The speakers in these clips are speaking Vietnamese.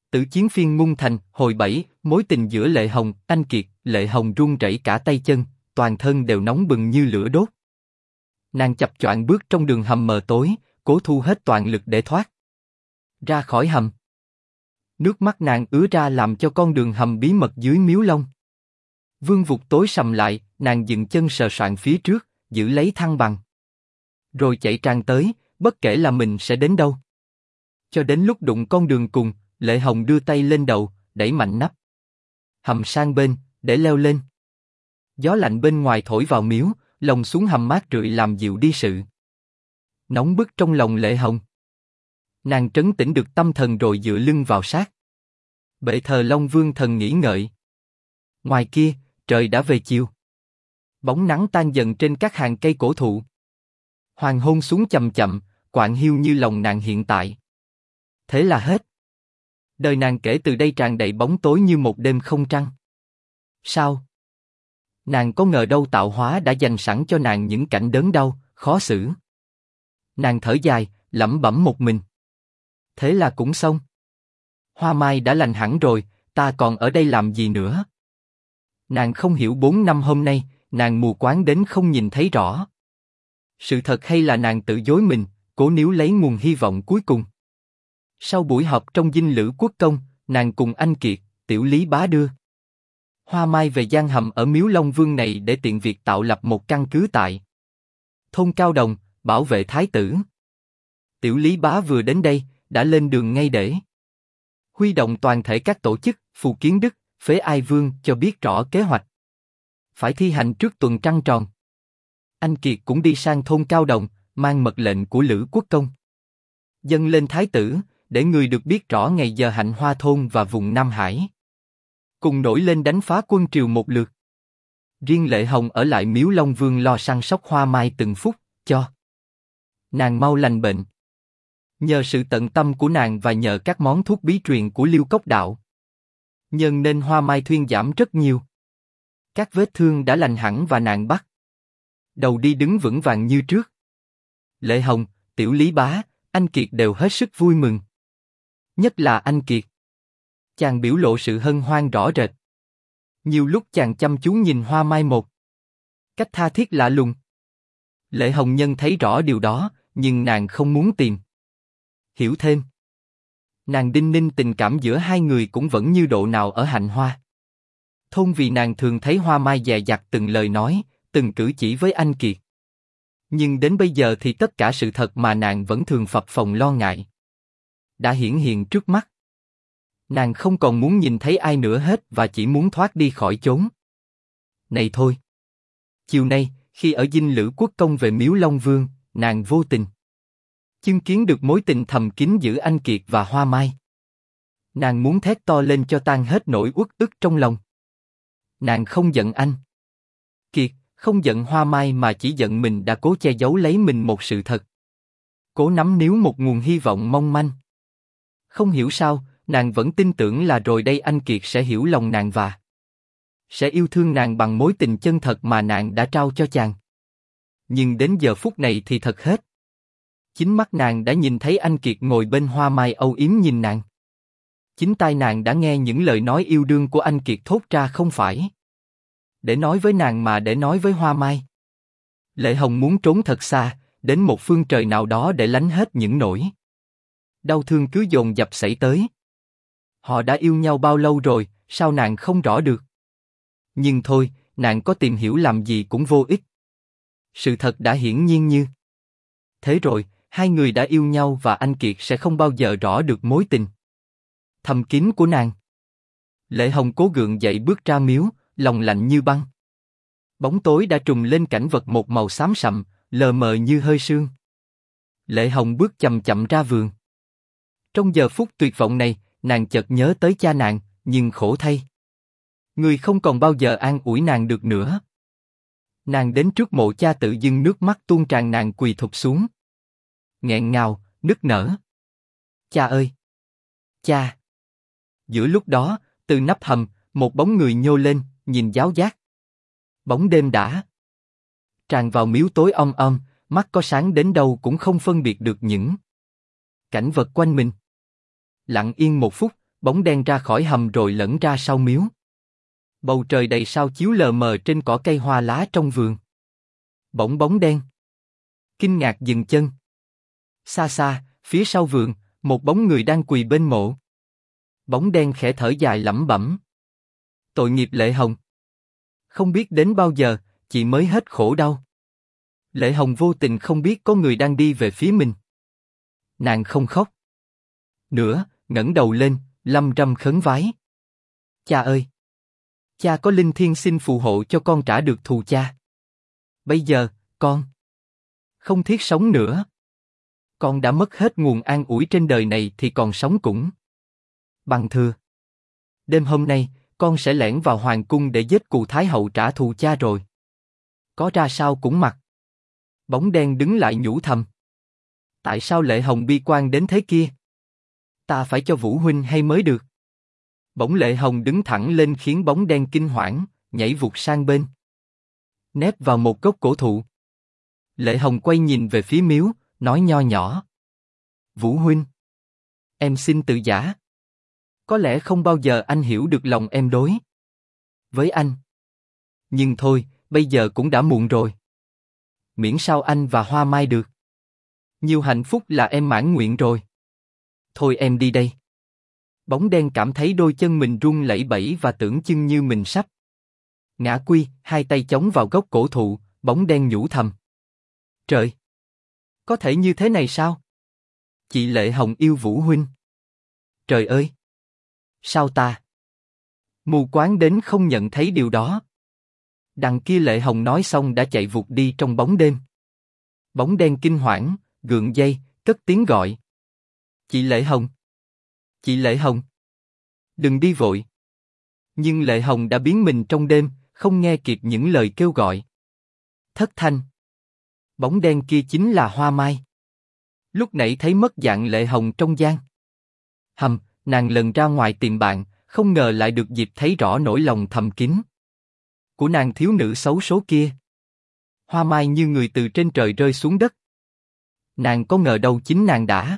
Tử chiến phiên Ngung Thành, hồi 7, mối tình giữa Lệ Hồng, Anh Kiệt. Lệ Hồng run rẩy cả tay chân, toàn thân đều nóng bừng như lửa đốt. Nàng chập choạng bước trong đường hầm mờ tối, cố thu hết toàn lực để thoát ra khỏi hầm. Nước mắt nàng ứa ra làm cho con đường hầm bí mật dưới Miếu Long Vương vực tối sầm lại. Nàng dừng chân sờ soạng phía trước, giữ lấy thăng bằng, rồi chạy tràn tới, bất kể là mình sẽ đến đâu. Cho đến lúc đụng con đường cùng, Lệ Hồng đưa tay lên đầu, đẩy mạnh nắp hầm sang bên, để leo lên. Gió lạnh bên ngoài thổi vào miếu, lồng xuống hầm mát rượi làm dịu đi sự nóng bức trong lòng Lệ Hồng. Nàng trấn tĩnh được tâm thần rồi dựa lưng vào sát bệ thờ Long Vương thần nghỉ ngợi. Ngoài kia, trời đã về chiều. Bóng nắng tan dần trên các hàng cây cổ thụ. Hoàng hôn xuống chậm chậm, quạng hiu như lòng nàng hiện tại. Thế là hết. Đời nàng kể từ đây tràn đầy bóng tối như một đêm không trăng. Sao? Nàng có ngờ đâu tạo hóa đã dành sẵn cho nàng những cảnh đớn đau, khó xử. Nàng thở dài, lẩm bẩm một mình. Thế là cũng xong. Hoa mai đã lành hẳn rồi, ta còn ở đây làm gì nữa? Nàng không hiểu 4 năm hôm nay, nàng mù quáng đến không nhìn thấy rõ. Sự thật hay là nàng tự dối mình, cố níu lấy nguồn hy vọng cuối cùng. Sau buổi họp trong dinh lữ quốc công, nàng cùng anh Kiệt, Tiểu Lý Bá đưa Hoa mai về gian hầm ở Miếu Long Vương này để tiện việc tạo lập một căn cứ tại thôn Cao Đồng, bảo vệ thái tử. Tiểu Lý Bá vừa đến đây, đã lên đường ngay để huy động toàn thể các tổ chức. Phù Kiến Đức, Phế Ai Vương cho biết rõ kế hoạch phải thi hành trước tuần trăng tròn. Anh Kiệt cũng đi sang thôn Cao Đồng, mang mật lệnh của Lữ quốc công dâng lên thái tử, để người được biết rõ ngày giờ hạnh hoa thôn và vùng Nam Hải cùng nổi lên đánh phá quân triều một lượt. Riêng Lệ Hồng ở lại Miếu Long Vương lo săn sóc hoa mai từng phút, cho nàng mau lành bệnh. Nhờ sự tận tâm của nàng và nhờ các món thuốc bí truyền của Liêu Cốc Đạo, nhân nên hoa mai thuyên giảm rất nhiều. Các vết thương đã lành hẳn và nàng bắt đầu đi đứng vững vàng như trước. Lệ Hồng, Tiểu Lý Bá, anh Kiệt đều hết sức vui mừng. Nhất là anh Kiệt. Chàng biểu lộ sự hân hoan rõ rệt. Nhiều lúc chàng chăm chú nhìn hoa mai một cách tha thiết lạ lùng. Lệ Hồng Nhân thấy rõ điều đó, nhưng nàng không muốn tìm hiểu thêm. Nàng đinh ninh tình cảm giữa hai người cũng vẫn như độ nào ở hạnh hoa thôn, vì nàng thường thấy hoa mai dè dặt từng lời nói, từng cử chỉ với anh Kiệt. Nhưng đến bây giờ thì tất cả sự thật mà nàng vẫn thường phập phồng lo ngại đã hiển hiện trước mắt. Nàng không còn muốn nhìn thấy ai nữa hết và chỉ muốn thoát đi khỏi chốn này thôi. Chiều nay, khi ở dinh Lữ quốc công về Miếu Long Vương, nàng vô tình chứng kiến được mối tình thầm kín giữa anh Kiệt và hoa mai. Nàng muốn thét to lên cho tan hết nỗi uất ức trong lòng. Nàng không giận anh Kiệt, không giận hoa mai, mà chỉ giận mình đã cố che giấu lấy mình một sự thật, cố nắm níu một nguồn hy vọng mong manh. Không hiểu sao, nàng vẫn tin tưởng là rồi đây anh Kiệt sẽ hiểu lòng nàng và sẽ yêu thương nàng bằng mối tình chân thật mà nàng đã trao cho chàng. Nhưng đến giờ phút này thì thật hết. Chính mắt nàng đã nhìn thấy anh Kiệt ngồi bên hoa mai âu yếm nhìn nàng. Chính tai nàng đã nghe những lời nói yêu đương của anh Kiệt thốt ra, không phải để nói với nàng mà để nói với hoa mai. Lệ Hồng muốn trốn thật xa, đến một phương trời nào đó để lánh hết những nỗi đau thương cứ dồn dập xảy tới. Họ đã yêu nhau bao lâu rồi, sao nàng không rõ được? Nhưng thôi, nàng có tìm hiểu làm gì cũng vô ích. Sự thật đã hiển nhiên như thế rồi, hai người đã yêu nhau và anh Kiệt sẽ không bao giờ rõ được mối tình thầm kín của nàng. Lệ Hồng cố gượng dậy bước ra miếu, lòng lạnh như băng. Bóng tối đã trùm lên cảnh vật một màu xám sậm, lờ mờ như hơi sương. Lệ Hồng bước chậm chậm ra vườn. Trong giờ phút tuyệt vọng này, nàng chợt nhớ tới cha nàng, nhưng khổ thay, người không còn bao giờ an ủi nàng được nữa. Nàng đến trước mộ cha tự dưng nước mắt tuôn tràn, nàng quỳ thụp xuống, nghẹn ngào, nức nở. Cha ơi! Cha! Giữa lúc đó, từ nắp hầm, một bóng người nhô lên, nhìn giáo giác. Bóng đêm đã tràn vào miếu tối om om, mắt có sáng đến đâu cũng không phân biệt được những cảnh vật quanh mình. Lặng yên một phút, bóng đen ra khỏi hầm rồi lẫn ra sau miếu. Bầu trời đầy sao chiếu lờ mờ trên cỏ cây hoa lá trong vườn. Bỗng bóng đen kinh ngạc dừng chân. Xa xa, phía sau vườn, một bóng người đang quỳ bên mộ. Bóng đen khẽ thở dài lẩm bẩm. Tội nghiệp Lệ Hồng. Không biết đến bao giờ, chị mới hết khổ đau. Lệ Hồng vô tình không biết có người đang đi về phía mình. Nàng không khóc nữa, ngẩng đầu lên, lâm râm khấn vái. Cha ơi! Cha có linh thiêng xin phù hộ cho con trả được thù cha. Bây giờ, con không thiết sống nữa. Con đã mất hết nguồn an ủi trên đời này thì còn sống cũng bằng thừa. Đêm hôm nay, con sẽ lẻn vào hoàng cung để giết Cù Thái hậu trả thù cha rồi. Có ra sao cũng mặc. Bóng đen đứng lại nhủ thầm. Tại sao Lệ Hồng bi quan đến thế kia? Ta phải cho Vũ huynh hay mới được. Bỗng Lệ Hồng đứng thẳng lên khiến bóng đen kinh hoảng, nhảy vụt sang bên. Nép vào một gốc cổ thụ. Lệ Hồng quay nhìn về phía miếu, nói nho nhỏ. Vũ huynh, em xin tự giả. Có lẽ không bao giờ anh hiểu được lòng em đối với anh. Nhưng thôi, bây giờ cũng đã muộn rồi. Miễn sao anh và Hoa Mai được. Nhiều hạnh phúc là em mãn nguyện rồi. Thôi em đi đây. Bóng đen cảm thấy đôi chân mình run lẩy bẩy và tưởng chừng như mình sắp ngã quy, hai tay chống vào gốc cổ thụ, bóng đen nhủ thầm. Trời! Có thể như thế này sao? Chị Lệ Hồng yêu Vũ huynh. Trời ơi! Sao ta mù quáng đến không nhận thấy điều đó? Đằng kia Lệ Hồng nói xong đã chạy vụt đi trong bóng đêm. Bóng đen kinh hoảng, gượng dây, cất tiếng gọi. Chị Lệ Hồng! Chị Lệ Hồng! Đừng đi vội. Nhưng Lệ Hồng đã biến mình trong đêm, không nghe kịp những lời kêu gọi. Thất thanh. Bóng đen kia chính là Hoa Mai. Lúc nãy thấy mất dạng Lệ Hồng trong gian nàng lần ra ngoài tìm bạn, không ngờ lại được dịp thấy rõ nỗi lòng thầm kín của nàng thiếu nữ xấu số kia. Hoa Mai như người từ trên trời rơi xuống đất. Nàng có ngờ đâu chính nàng đã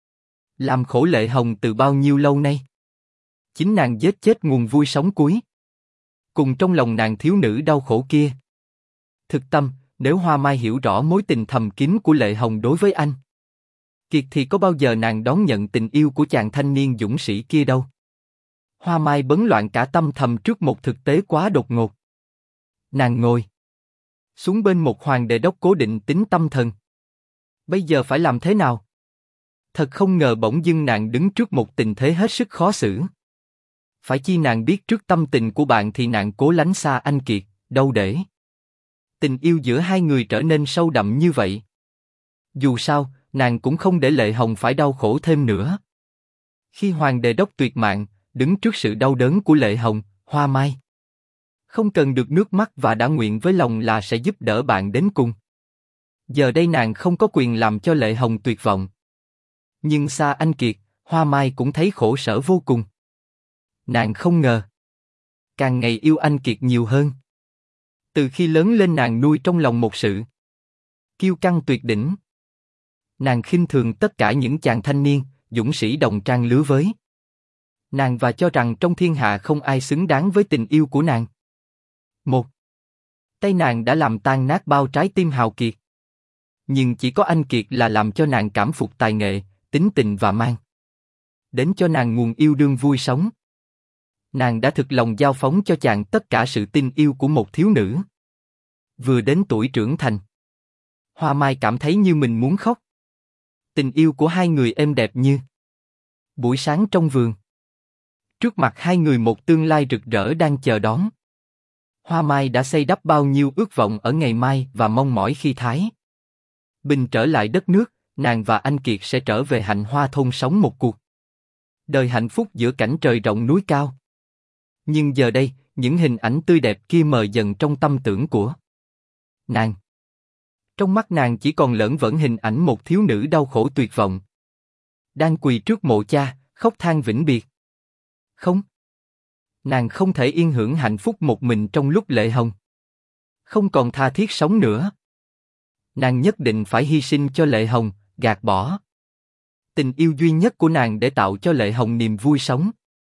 làm khổ Lệ Hồng từ bao nhiêu lâu nay. Chính nàng giết chết nguồn vui sống cuối cùng trong lòng nàng thiếu nữ đau khổ kia. Thực tâm, nếu Hoa Mai hiểu rõ mối tình thầm kín của Lệ Hồng đối với anh Kiệt thì có bao giờ nàng đón nhận tình yêu của chàng thanh niên dũng sĩ kia đâu. Hoa Mai bấn loạn cả tâm thầm trước một thực tế quá đột ngột. Nàng ngồi xuống bên một hoàng đề đốc cố định tính tâm thần. Bây giờ phải làm thế nào? Thật không ngờ bỗng dưng nàng đứng trước một tình thế hết sức khó xử. Phải chi nàng biết trước tâm tình của bạn thì nàng cố lánh xa anh Kiệt, đâu để tình yêu giữa hai người trở nên sâu đậm như vậy. Dù sao, nàng cũng không để Lệ Hồng phải đau khổ thêm nữa. Khi hoàng đề đốc tuyệt mạng, đứng trước sự đau đớn của Lệ Hồng, Hoa Mai không cần được nước mắt và đã nguyện với lòng là sẽ giúp đỡ bạn đến cùng. Giờ đây nàng không có quyền làm cho Lệ Hồng tuyệt vọng. Nhưng xa anh Kiệt, Hoa Mai cũng thấy khổ sở vô cùng. Nàng không ngờ càng ngày yêu anh Kiệt nhiều hơn. Từ khi lớn lên nàng nuôi trong lòng một sự kiêu căng tuyệt đỉnh. Nàng khinh thường tất cả những chàng thanh niên, dũng sĩ đồng trang lứa với nàng và cho rằng trong thiên hạ không ai xứng đáng với tình yêu của nàng. Một tay nàng đã làm tan nát bao trái tim hào kiệt. Nhưng chỉ có anh Kiệt là làm cho nàng cảm phục tài nghệ, tính tình và mang đến cho nàng nguồn yêu đương vui sống. Nàng đã thực lòng giao phóng cho chàng tất cả sự tin yêu của một thiếu nữ vừa đến tuổi trưởng thành. Hoa Mai cảm thấy như mình muốn khóc. Tình yêu của hai người êm đẹp như buổi sáng trong vườn. Trước mặt hai người một tương lai rực rỡ đang chờ đón. Hoa Mai đã xây đắp bao nhiêu ước vọng ở ngày mai và mong mỏi khi Thái Bình trở lại đất nước, nàng và anh Kiệt sẽ trở về Hạnh Hoa thôn sống một cuộc đời hạnh phúc giữa cảnh trời rộng núi cao. Nhưng giờ đây, những hình ảnh tươi đẹp kia mờ dần trong tâm tưởng của nàng. Trong mắt nàng chỉ còn lởn vởn hình ảnh một thiếu nữ đau khổ tuyệt vọng, đang quỳ trước mộ cha, khóc than vĩnh biệt. Không, nàng không thể yên hưởng hạnh phúc một mình trong lúc Lệ Hồng không còn tha thiết sống nữa. Nàng nhất định phải hy sinh cho Lệ Hồng, gạt bỏ tình yêu duy nhất của nàng để tạo cho Lệ Hồng niềm vui sống.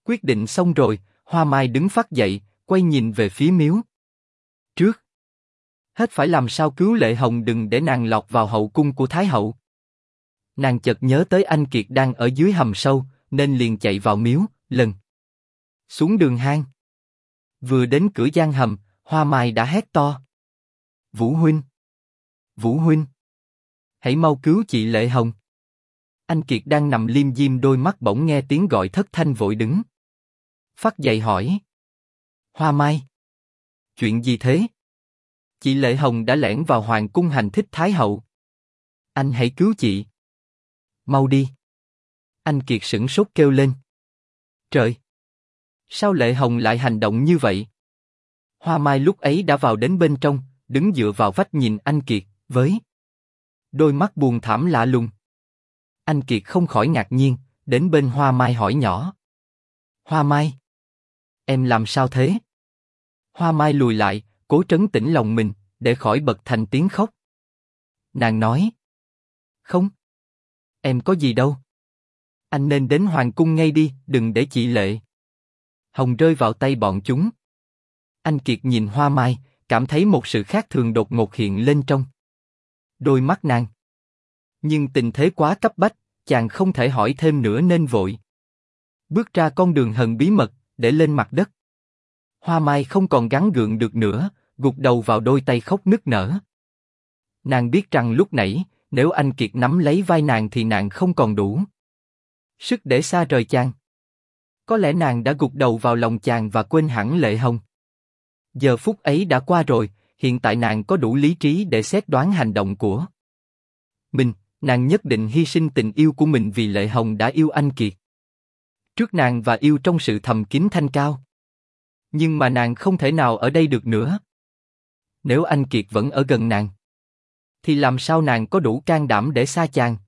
Quyết định xong rồi, Hoa Mai đứng phắt dậy, quay nhìn về phía miếu. Trước hết phải làm sao cứu Lệ Hồng đừng để nàng lọt vào hậu cung của Thái hậu. Nàng chợt nhớ tới anh Kiệt đang ở dưới hầm sâu, nên liền chạy vào miếu, lần xuống đường hang. Vừa đến cửa gian hầm, Hoa Mai đã hét to. Vũ huynh! Vũ huynh! Hãy mau cứu chị Lệ Hồng! Anh Kiệt đang nằm liêm diêm đôi mắt bỗng nghe tiếng gọi thất thanh vội đứng. Phắt dậy hỏi. Hoa Mai! Chuyện gì thế? Chị Lệ Hồng đã lẻn vào hoàng cung hành thích Thái hậu. Anh hãy cứu chị. Mau đi! Anh Kiệt sửng sốt kêu lên. Trời! Sao Lệ Hồng lại hành động như vậy? Hoa Mai lúc ấy đã vào đến bên trong, đứng dựa vào vách nhìn anh Kiệt, với đôi mắt buồn thảm lạ lùng. Anh Kiệt không khỏi ngạc nhiên, đến bên Hoa Mai hỏi nhỏ. Hoa Mai! Em làm sao thế? Hoa Mai lùi lại, cố trấn tĩnh lòng mình, để khỏi bật thành tiếng khóc. Nàng nói. Không. Em có gì đâu. Anh nên đến hoàng cung ngay đi, đừng để chị Lệ Hồng rơi vào tay bọn chúng. Anh Kiệt nhìn Hoa Mai, cảm thấy một sự khác thường đột ngột hiện lên trong đôi mắt nàng. Nhưng tình thế quá cấp bách, chàng không thể hỏi thêm nữa nên vội bước ra con đường hầm bí mật, để lên mặt đất. Hoa Mai không còn gắng gượng được nữa, gục đầu vào đôi tay khóc nức nở. Nàng biết rằng lúc nãy, nếu anh Kiệt nắm lấy vai nàng thì nàng không còn đủ sức để xa rời chàng. Có lẽ nàng đã gục đầu vào lòng chàng và quên hẳn Lệ Hồng. Giờ phút ấy đã qua rồi, hiện tại nàng có đủ lý trí để xét đoán hành động của mình. Nàng nhất định hy sinh tình yêu của mình vì Lệ Hồng đã yêu anh Kiệt trước nàng và yêu trong sự thầm kín thanh cao. Nhưng mà nàng không thể nào ở đây được nữa. Nếu anh Kiệt vẫn ở gần nàng, thì làm sao nàng có đủ can đảm để xa chàng?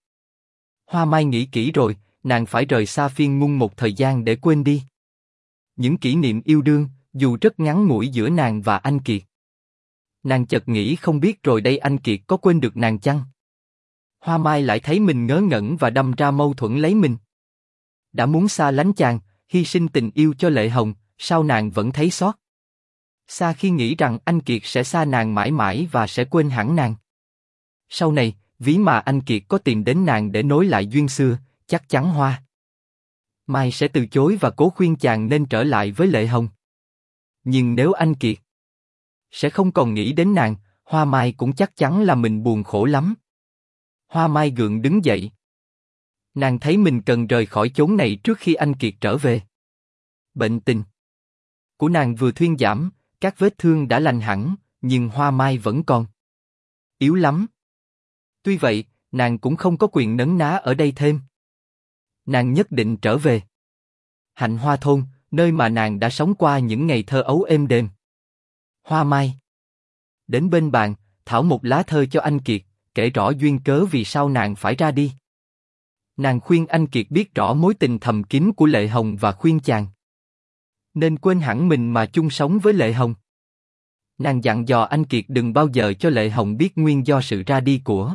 Hoa Mai nghĩ kỹ rồi, nàng phải rời xa Phiên Ngôn một thời gian để quên đi những kỷ niệm yêu đương, dù rất ngắn ngủi giữa nàng và anh Kiệt. Nàng chợt nghĩ không biết rồi đây anh Kiệt có quên được nàng chăng? Hoa Mai lại thấy mình ngớ ngẩn và đâm ra mâu thuẫn lấy mình. Đã muốn xa lánh chàng, hy sinh tình yêu cho Lệ Hồng, sao nàng vẫn thấy xót xa khi nghĩ rằng anh Kiệt sẽ xa nàng mãi mãi và sẽ quên hẳn nàng. Sau này, ví mà anh Kiệt có tìm đến nàng để nối lại duyên xưa, chắc chắn Hoa Mai sẽ từ chối và cố khuyên chàng nên trở lại với Lệ Hồng. Nhưng nếu anh Kiệt sẽ không còn nghĩ đến nàng, Hoa Mai cũng chắc chắn là mình buồn khổ lắm. Hoa Mai gượng đứng dậy. Nàng thấy mình cần rời khỏi chốn này trước khi anh Kiệt trở về. Bệnh tình của nàng vừa thuyên giảm, các vết thương đã lành hẳn, nhưng Hoa Mai vẫn còn yếu lắm. Tuy vậy, nàng cũng không có quyền nấn ná ở đây thêm. Nàng nhất định trở về Hạnh Hoa thôn, nơi mà nàng đã sống qua những ngày thơ ấu êm đềm. Hoa Mai đến bên bàn, thảo một lá thơ cho anh Kiệt, kể rõ duyên cớ vì sao nàng phải ra đi. Nàng khuyên anh Kiệt biết rõ mối tình thầm kín của Lệ Hồng và khuyên chàng nên quên hẳn mình mà chung sống với Lệ Hồng. Nàng dặn dò anh Kiệt đừng bao giờ cho Lệ Hồng biết nguyên do sự ra đi của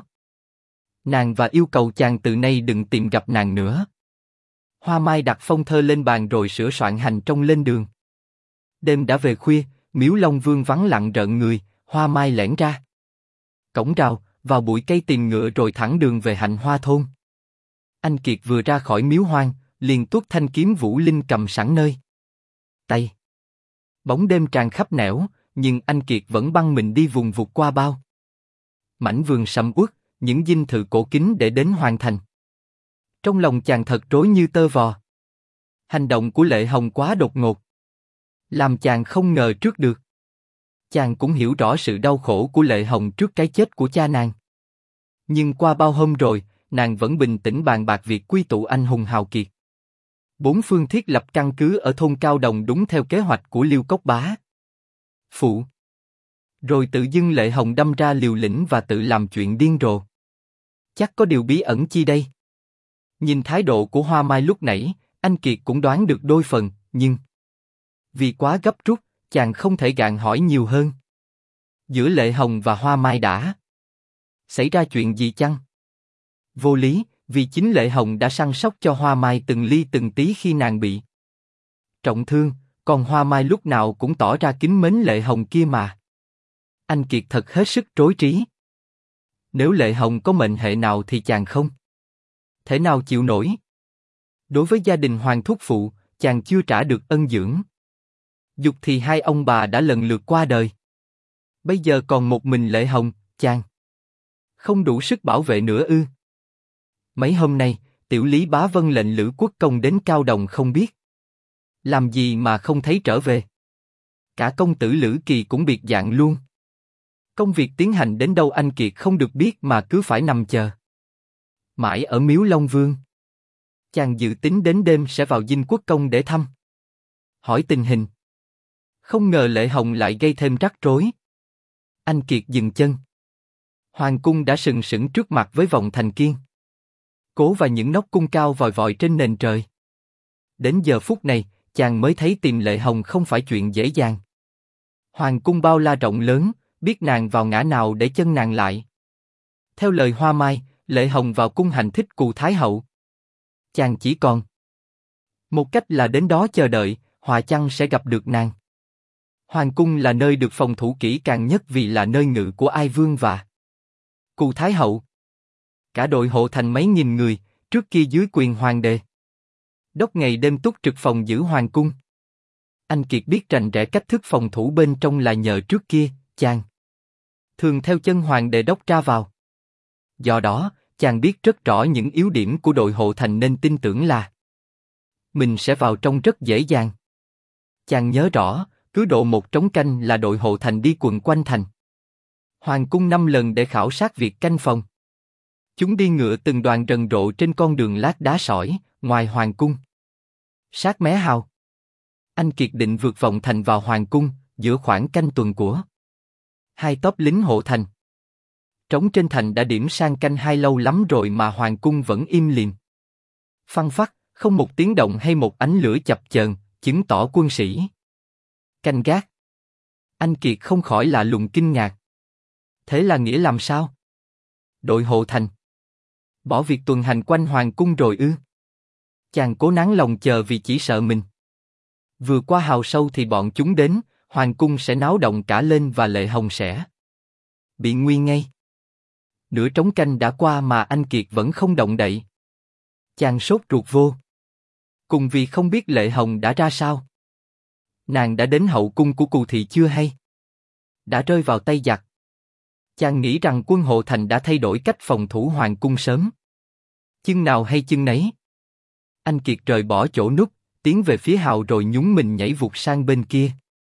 nàng và yêu cầu chàng từ nay đừng tìm gặp nàng nữa. Hoa Mai đặt phong thơ lên bàn rồi sửa soạn hành trong lên đường. Đêm đã về khuya, miếu Long Vương vắng lặng rợn người, Hoa Mai lẻn ra cổng rào, vào bụi cây tìm ngựa rồi thẳng đường về Hạnh Hoa thôn. Anh Kiệt vừa ra khỏi miếu hoang, liền tuốt thanh kiếm Vũ Linh cầm sẵn nơi tay. Bóng đêm tràn khắp nẻo, nhưng anh Kiệt vẫn băng mình đi vùng vụt qua bao mảnh vườn sầm uất, những dinh thự cổ kính để đến hoàn thành. Trong lòng chàng thật rối như tơ vò. Hành động của Lệ Hồng quá đột ngột, làm chàng không ngờ trước được. Chàng cũng hiểu rõ sự đau khổ của Lệ Hồng trước cái chết của cha nàng. Nhưng qua bao hôm rồi, nàng vẫn bình tĩnh bàn bạc việc quy tụ anh hùng hào kiệt. Bốn phương thiết lập căn cứ ở thôn Cao Đồng đúng theo kế hoạch của Liêu Cốc Bá Phụ. Rồi tự dưng Lệ Hồng đâm ra liều lĩnh và tự làm chuyện điên rồ. Chắc có điều bí ẩn chi đây? Nhìn thái độ của Hoa Mai lúc nãy, anh Kiệt cũng đoán được đôi phần, nhưng vì quá gấp rút, chàng không thể gạn hỏi nhiều hơn. Giữa Lệ Hồng và Hoa Mai đã xảy ra chuyện gì chăng? Vô lý, vì chính Lệ Hồng đã săn sóc cho Hoa Mai từng ly từng tí khi nàng bị trọng thương, còn Hoa Mai lúc nào cũng tỏ ra kính mến Lệ Hồng kia mà. Anh Kiệt thật hết sức rối trí. Nếu Lệ Hồng có mệnh hệ nào thì chàng không thể nào chịu nổi. Đối với gia đình Hoàng thúc phụ, chàng chưa trả được ân dưỡng. Dục thì hai ông bà đã lần lượt qua đời. Bây giờ còn một mình Lệ Hồng, chàng không đủ sức bảo vệ nữa ư? Mấy hôm nay, tiểu lý bá vân lệnh Lữ Quốc Công đến Cao Đồng không biết làm gì mà không thấy trở về. Cả công tử Lữ Kỳ cũng biệt dạng luôn. Công việc tiến hành đến đâu anh Kiệt không được biết mà cứ phải nằm chờ. Mãi ở miếu Long Vương. Chàng dự tính đến đêm sẽ vào Dinh Quốc Công để thăm, hỏi tình hình. Không ngờ Lệ Hồng lại gây thêm rắc rối. Anh Kiệt dừng chân. Hoàng cung đã sừng sững trước mặt với vòng thành kiên cố và những nóc cung cao vòi vòi trên nền trời. Đến giờ phút này, chàng mới thấy tìm Lệ Hồng không phải chuyện dễ dàng. Hoàng cung bao la rộng lớn, biết nàng vào ngã nào để chân nàng lại. Theo lời Hoa Mai, Lệ Hồng vào cung hành thích Cù Thái Hậu. Chàng chỉ còn một cách là đến đó chờ đợi, hòa chăng sẽ gặp được nàng. Hoàng cung là nơi được phòng thủ kỹ càng nhất vì là nơi ngự của Ai Vương và Cù Thái Hậu. Cả đội hộ thành mấy nghìn người, trước kia dưới quyền hoàng đế. Đốc ngày đêm túc trực phòng giữ hoàng cung. Anh Kiệt biết rành rẽ cách thức phòng thủ bên trong là nhờ trước kia, chàng thường theo chân hoàng đệ đốc ra vào. Do đó, chàng biết rất rõ những yếu điểm của đội hộ thành nên tin tưởng là mình sẽ vào trong rất dễ dàng. Chàng nhớ rõ, cứ độ một trống canh là đội hộ thành đi quần quanh thành hoàng cung 5 lần để khảo sát việc canh phòng. Chúng đi ngựa từng đoàn rần rộ trên con đường lát đá sỏi, ngoài hoàng cung. Sát mé hào. Anh Kiệt định vượt vòng thành vào hoàng cung, giữa khoảng canh tuần của hai tốp lính hộ thành. Trống trên thành đã điểm sang canh 2 lâu lắm rồi mà hoàng cung vẫn im lìm. Phăng phắc, không một tiếng động hay một ánh lửa chập chờn, chứng tỏ quân sĩ canh gác. Anh Kiệt không khỏi lạ lùng kinh ngạc. Thế là nghĩa làm sao? Đội hộ thành bỏ việc tuần hành quanh hoàng cung rồi ư? Chàng cố nén lòng chờ vì chỉ sợ mình vừa qua hào sâu thì bọn chúng đến, hoàng cung sẽ náo động cả lên và Lệ Hồng sẽ bị nguy ngay. Nửa trống canh đã qua mà anh Kiệt vẫn không động đậy. Chàng sốt ruột vô cùng vì không biết Lệ Hồng đã ra sao. Nàng đã đến hậu cung của Cù thị chưa hay đã rơi vào tay giặc. Chàng nghĩ rằng quân hộ thành đã thay đổi cách phòng thủ hoàng cung sớm. Chừng nào hay chừng nấy. Anh Kiệt rời bỏ chỗ núp, tiến về phía hào rồi nhún mình nhảy vụt sang bên kia.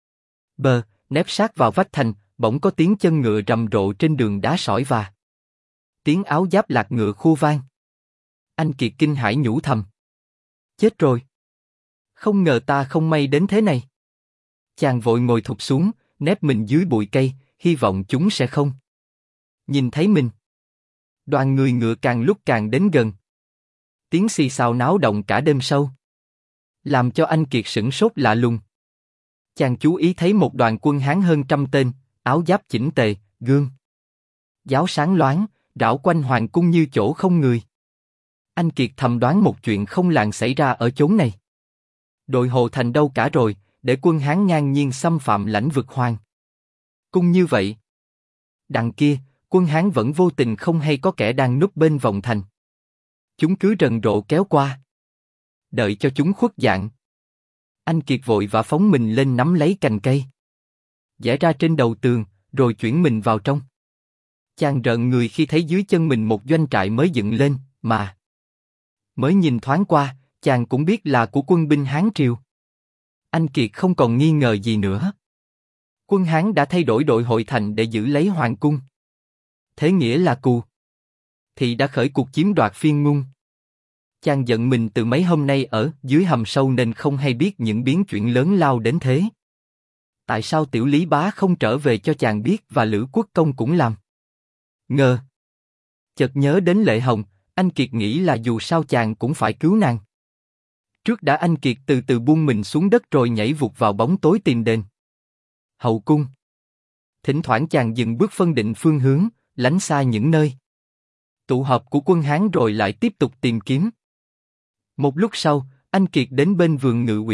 Nép sát vào vách thành, bỗng có tiếng chân ngựa rầm rộ trên đường đá sỏi và tiếng áo giáp lạc ngựa khua vang. Anh Kiệt kinh hãi nhủ thầm. Chết rồi. Không ngờ ta không may đến thế này. Chàng vội ngồi thụp xuống, nép mình dưới bụi cây, hy vọng chúng sẽ không nhìn thấy mình. Đoàn người ngựa càng lúc càng đến gần. Tiếng xì xào náo động cả đêm sâu, làm cho anh Kiệt sửng sốt lạ lùng. Chàng chú ý thấy một đoàn quân Hán hơn 100 tên, áo giáp chỉnh tề, gươm giáo sáng loáng, rảo quanh hoàng cung như chỗ không người. Anh Kiệt thầm đoán một chuyện không làng xảy ra ở chốn này. Đội hộ thành đâu cả rồi, để quân Hán ngang nhiên xâm phạm lãnh vực hoàng cung như vậy. Đằng kia, quân Hán vẫn vô tình không hay có kẻ đang núp bên vòng thành. Chúng cứ rần rộ kéo qua. Đợi cho chúng khuất dạng, anh Kiệt vội vã phóng mình lên nắm lấy cành cây, giãy ra trên đầu tường, rồi chuyển mình vào trong. Chàng rợn người khi thấy dưới chân mình một doanh trại mới dựng lên, mà mới nhìn thoáng qua, chàng cũng biết là của quân binh Hán triều. Anh Kiệt không còn nghi ngờ gì nữa. Quân Hán đã thay đổi đội hội thành để giữ lấy hoàng cung. Thế nghĩa là Cù thị đã khởi cuộc chiếm đoạt Phiên Ngung. Chàng giận mình từ mấy hôm nay ở dưới hầm sâu nên không hay biết những biến chuyển lớn lao đến thế. Tại sao tiểu lý bá không trở về cho chàng biết và Lữ Quốc Công cũng làm ngờ? Chợt nhớ đến Lệ Hồng, anh Kiệt nghĩ là dù sao chàng cũng phải cứu nàng. Trước đã anh Kiệt từ từ buông mình xuống đất rồi nhảy vụt vào bóng tối tìm đền hậu cung. Thỉnh thoảng chàng dừng bước phân định phương hướng, lánh xa những nơi tụ họp của quân Hán rồi lại tiếp tục tìm kiếm. Một lúc sau, anh Kiệt đến bên vườn Ngự Uyển,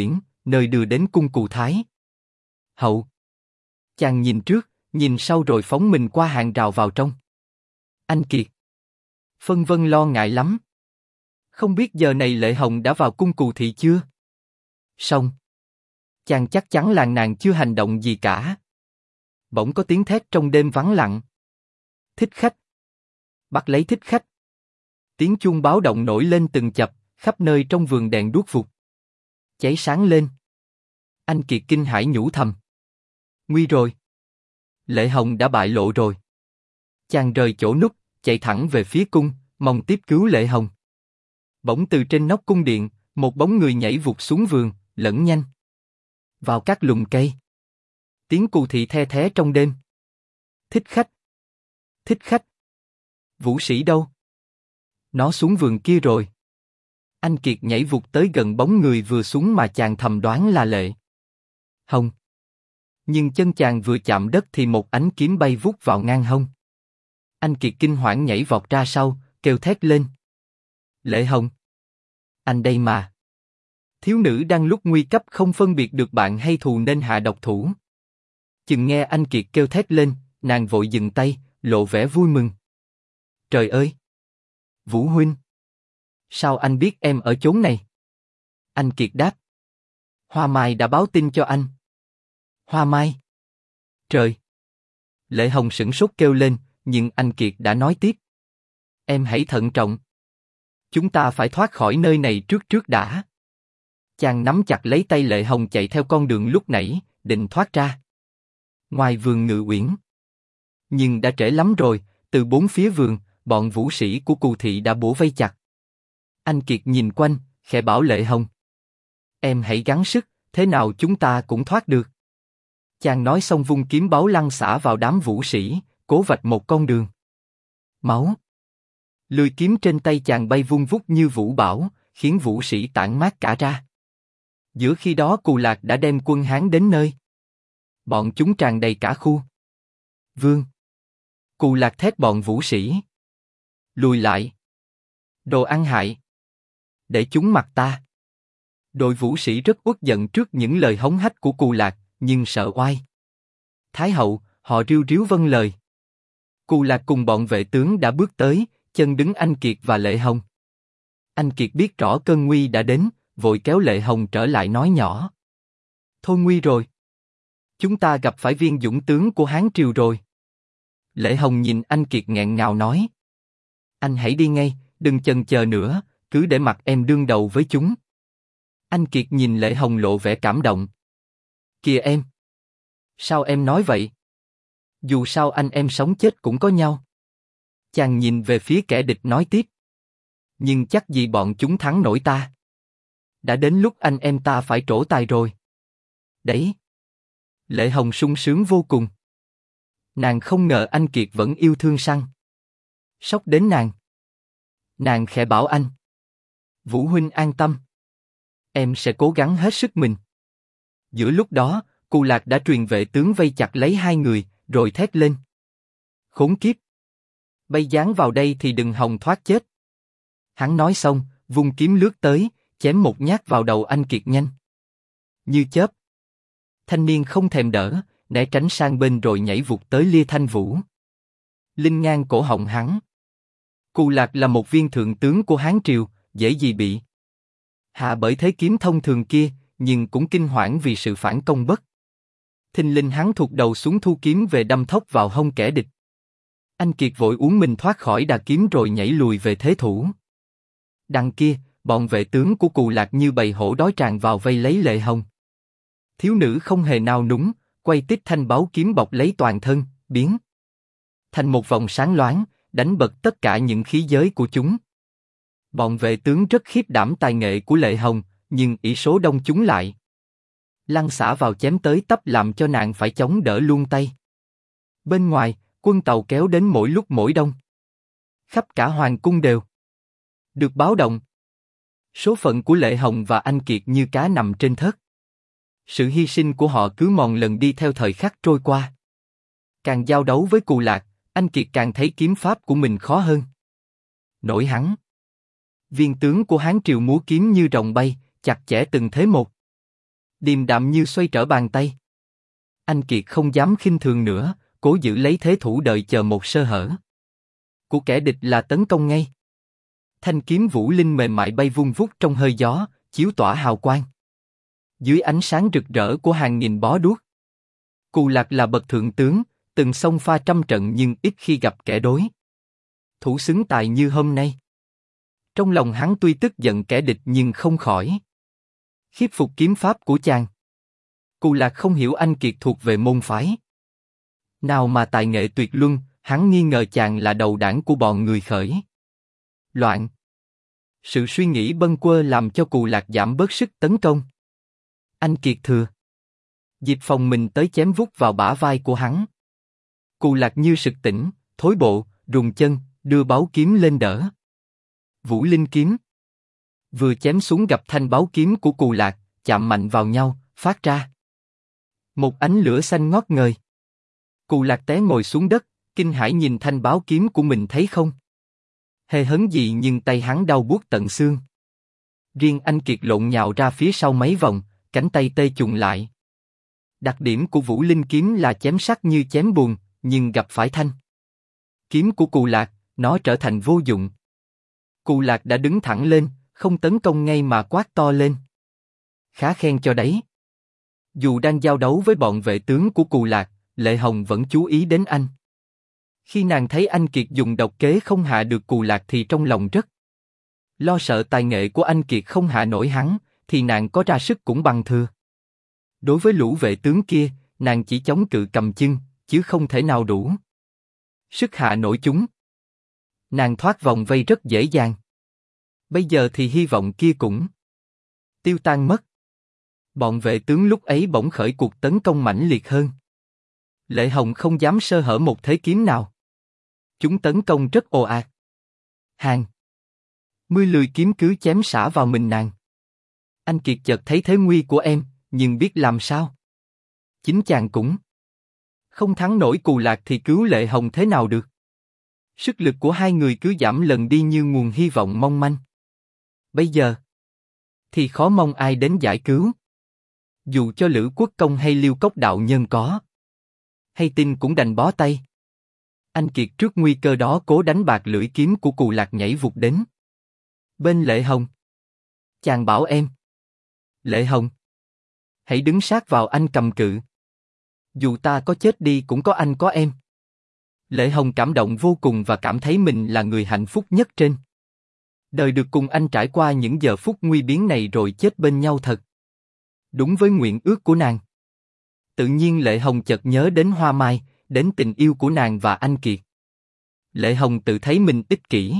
nơi đưa đến cung Cù Thái. Hậu. Chàng nhìn trước, nhìn sau rồi phóng mình qua hàng rào vào trong. Anh Kiệt. Phân Vân lo ngại lắm. Không biết giờ này Lệ Hồng đã vào cung Cù Thị chưa? Xong. Chàng chắc chắn là nàng chưa hành động gì cả. Bỗng có tiếng thét trong đêm vắng lặng. Thích khách. Bắt lấy thích khách. Tiếng chuông báo động nổi lên từng chập, khắp nơi trong vườn đèn đuốc vụt. Cháy sáng lên. Anh Kiệt kinh hãi nhủ thầm. Nguy rồi. Lệ Hồng đã bại lộ rồi. Chàng rời chỗ núp, chạy thẳng về phía cung, mong tiếp cứu Lệ Hồng. Bỗng từ trên nóc cung điện, một bóng người nhảy vụt xuống vườn, lẫn nhanh vào các lùm cây. Tiếng Cù Thị the thé trong đêm. Thích khách. Thích khách. Vũ sĩ đâu? Nó xuống vườn kia rồi. Anh Kiệt nhảy vụt tới gần bóng người vừa xuống mà chàng thầm đoán là Lệ Hồng. Nhưng chân chàng vừa chạm đất thì một ánh kiếm bay vút vào ngang hông. Anh Kiệt kinh hoảng nhảy vọt ra sau, kêu thét lên. Lệ Hồng. Anh đây mà. Thiếu nữ đang lúc nguy cấp không phân biệt được bạn hay thù nên hạ độc thủ. Chừng nghe anh Kiệt kêu thét lên, nàng vội dừng tay, lộ vẻ vui mừng. Trời ơi! Vũ huynh! Sao anh biết em ở chốn này? Anh Kiệt đáp. Hoa Mai đã báo tin cho anh. Hoa Mai? Trời! Lệ Hồng sửng sốt kêu lên, nhưng anh Kiệt đã nói tiếp. Em hãy thận trọng. Chúng ta phải thoát khỏi nơi này trước đã. Chàng nắm chặt lấy tay Lệ Hồng chạy theo con đường lúc nãy, định thoát ra ngoài vườn Ngự Uyển. Nhưng đã trễ lắm rồi, từ bốn phía vườn, bọn vũ sĩ của Cù Thị đã bủa vây chặt. Anh Kiệt nhìn quanh, khẽ bảo Lệ Hồng. Em hãy gắng sức, thế nào chúng ta cũng thoát được. Chàng nói xong vung kiếm báu lăng xả vào đám vũ sĩ, cố vạch một con đường. Máu. Lưỡi kiếm trên tay chàng bay vung vút như vũ bão, khiến vũ sĩ tản mát cả ra. Giữa khi đó Cù Lạc đã đem quân Hán đến nơi. Bọn chúng tràn đầy cả khu. Vương. Cù Lạc thét bọn vũ sĩ. Lùi lại. Đồ ăn hại. Để chúng mặc ta. Đội vũ sĩ rất uất giận trước những lời hống hách của Cù Lạc, nhưng sợ oai. Thái hậu, họ riu riu vâng lời. Cù Lạc cùng bọn vệ tướng đã bước tới, chân đứng anh Kiệt và Lệ Hồng. Anh Kiệt biết rõ cơn nguy đã đến, vội kéo Lệ Hồng trở lại nói nhỏ. Thôi nguy rồi. Chúng ta gặp phải viên dũng tướng của Hán Triều rồi. Lệ Hồng nhìn anh Kiệt nghẹn ngào nói. Anh hãy đi ngay, đừng chần chờ nữa, cứ để mặc em đương đầu với chúng. Anh Kiệt nhìn Lệ Hồng lộ vẻ cảm động. Kìa em. Sao em nói vậy? Dù sao anh em sống chết cũng có nhau. Chàng nhìn về phía kẻ địch nói tiếp. Nhưng chắc gì bọn chúng thắng nổi ta. Đã đến lúc anh em ta phải trổ tài rồi. Đấy. Lệ Hồng sung sướng vô cùng. Nàng không ngờ anh Kiệt vẫn yêu thương săn sóc đến nàng. Nàng khẽ bảo anh. Vũ huynh an tâm. Em sẽ cố gắng hết sức mình. Giữa lúc đó, Cù Lạc đã truyền vệ tướng vây chặt lấy hai người, rồi thét lên. Khốn kiếp! Bay giáng vào đây thì đừng hòng thoát chết. Hắn nói xong, vung kiếm lướt tới, chém một nhát vào đầu anh Kiệt nhanh như chớp. Thanh niên không thèm đỡ, né tránh sang bên rồi nhảy vụt tới lia Thanh Vũ. Linh ngang cổ họng hắn. Cù Lạc là một viên thượng tướng của Hán Triều, dễ gì bị hạ bởi thế kiếm thông thường kia, nhưng cũng kinh hoảng vì sự phản công bất thình lình hắn thụt đầu xuống thu kiếm về đâm thốc vào hông kẻ địch. Anh Kiệt vội uốn mình thoát khỏi đà kiếm rồi nhảy lùi về thế thủ. Đằng kia, bọn vệ tướng của Cù Lạc như bầy hổ đói tràn vào vây lấy Lệ Hồng. Thiếu nữ không hề nao núng, quay tít thanh báu kiếm bọc lấy toàn thân, biến thành một vòng sáng loáng, đánh bật tất cả những khí giới của chúng. Bọn vệ tướng rất khiếp đảm tài nghệ của Lệ Hồng, nhưng ỷ số đông chúng lại lăn xả vào chém tới tấp làm cho nàng phải chống đỡ luôn tay. Bên ngoài, quân tàu kéo đến mỗi lúc mỗi đông. Khắp cả hoàng cung đều được báo động. Số phận của Lệ Hồng và anh Kiệt như cá nằm trên thớt. Sự hy sinh của họ cứ mòn lần đi theo thời khắc trôi qua. Càng giao đấu với Cù Lạc, anh Kiệt càng thấy kiếm pháp của mình khó hơn. Nổi hắn. Viên tướng của Hán Triều múa kiếm như rồng bay, chặt chẽ từng thế một. điềm đạm như xoay trở bàn tay. Anh Kiệt không dám khinh thường nữa, cố giữ lấy thế thủ đợi chờ một sơ hở của kẻ địch là tấn công ngay. Thanh kiếm Vũ Linh mềm mại bay vung vút trong hơi gió, chiếu tỏa hào quang. Dưới ánh sáng rực rỡ của hàng nghìn bó đuốc, Cù Lạc là bậc thượng tướng, từng xông pha trăm trận nhưng ít khi gặp kẻ đối thủ xứng tài như hôm nay. Trong lòng hắn tuy tức giận kẻ địch nhưng không khỏi khiếp phục kiếm pháp của chàng. Cù Lạc không hiểu anh Kiệt thuộc về môn phái nào mà tài nghệ tuyệt luân, hắn nghi ngờ chàng là đầu đảng của bọn người khởi loạn. Sự suy nghĩ bâng quơ làm cho Cù Lạc giảm bớt sức tấn công. Anh Kiệt thừa dịp phòng mình tới chém vút vào bả vai của hắn. Cù Lạc như sực tỉnh, thối bộ, rùng chân, đưa báu kiếm lên đỡ. Vũ Linh kiếm vừa chém xuống gặp thanh báu kiếm của Cù Lạc, chạm mạnh vào nhau, phát ra một ánh lửa xanh ngót ngời. Cù Lạc té ngồi xuống đất, kinh hãi nhìn thanh báu kiếm của mình thấy không hề hấn gì nhưng tay hắn đau buốt tận xương. Riêng anh Kiệt lộn nhào ra phía sau mấy vòng, cánh tay tê chùng lại. Đặc điểm của Vũ Linh kiếm là chém sắc như chém bùn, nhưng gặp phải thanh kiếm của Cù Lạc, nó trở thành vô dụng. Cù Lạc đã đứng thẳng lên, không tấn công ngay mà quát to lên. Khá khen cho đấy. Dù đang giao đấu với bọn vệ tướng của Cù Lạc, Lệ Hồng vẫn chú ý đến anh. Khi nàng thấy anh Kiệt dùng độc kế không hạ được Cù Lạc thì trong lòng rất lo sợ tài nghệ của anh Kiệt không hạ nổi hắn, thì nàng có ra sức cũng bằng thừa. Đối với lũ vệ tướng kia, nàng chỉ chống cự cầm chân, chứ không thể nào đủ sức hạ nổi chúng. Nàng thoát vòng vây rất dễ dàng. Bây giờ thì hy vọng kia cũng tiêu tan mất. Bọn vệ tướng lúc ấy bỗng khởi cuộc tấn công mãnh liệt hơn. Lệ Hồng không dám sơ hở một thế kiếm nào. Chúng tấn công rất ồ ạt. Hàng mươi lưỡi kiếm cứ chém xả vào mình nàng. Anh Kiệt chợt thấy thế nguy của em, nhưng biết làm sao. Chính chàng cũng không thắng nổi Cù Lạc thì cứu Lệ Hồng thế nào được. Sức lực của hai người cứ giảm lần đi như nguồn hy vọng mong manh. Bây giờ thì khó mong ai đến giải cứu. Dù cho Lữ Quốc Công hay Liêu Cốc đạo nhân có hay tin cũng đành bó tay. Anh Kiệt trước nguy cơ đó cố đánh bạc lưỡi kiếm của Cù Lạc nhảy vụt đến bên Lệ Hồng. Chàng bảo em, Lệ Hồng, hãy đứng sát vào anh cầm cự. Dù ta có chết đi cũng có anh có em. Lệ Hồng cảm động vô cùng và cảm thấy mình là người hạnh phúc nhất trên đời, được cùng anh trải qua những giờ phút nguy biến này rồi chết bên nhau thật đúng với nguyện ước của nàng. Tự nhiên Lệ Hồng chợt nhớ đến Hoa Mai, đến tình yêu của nàng và anh Kiệt. Lệ Hồng tự thấy mình ích kỷ.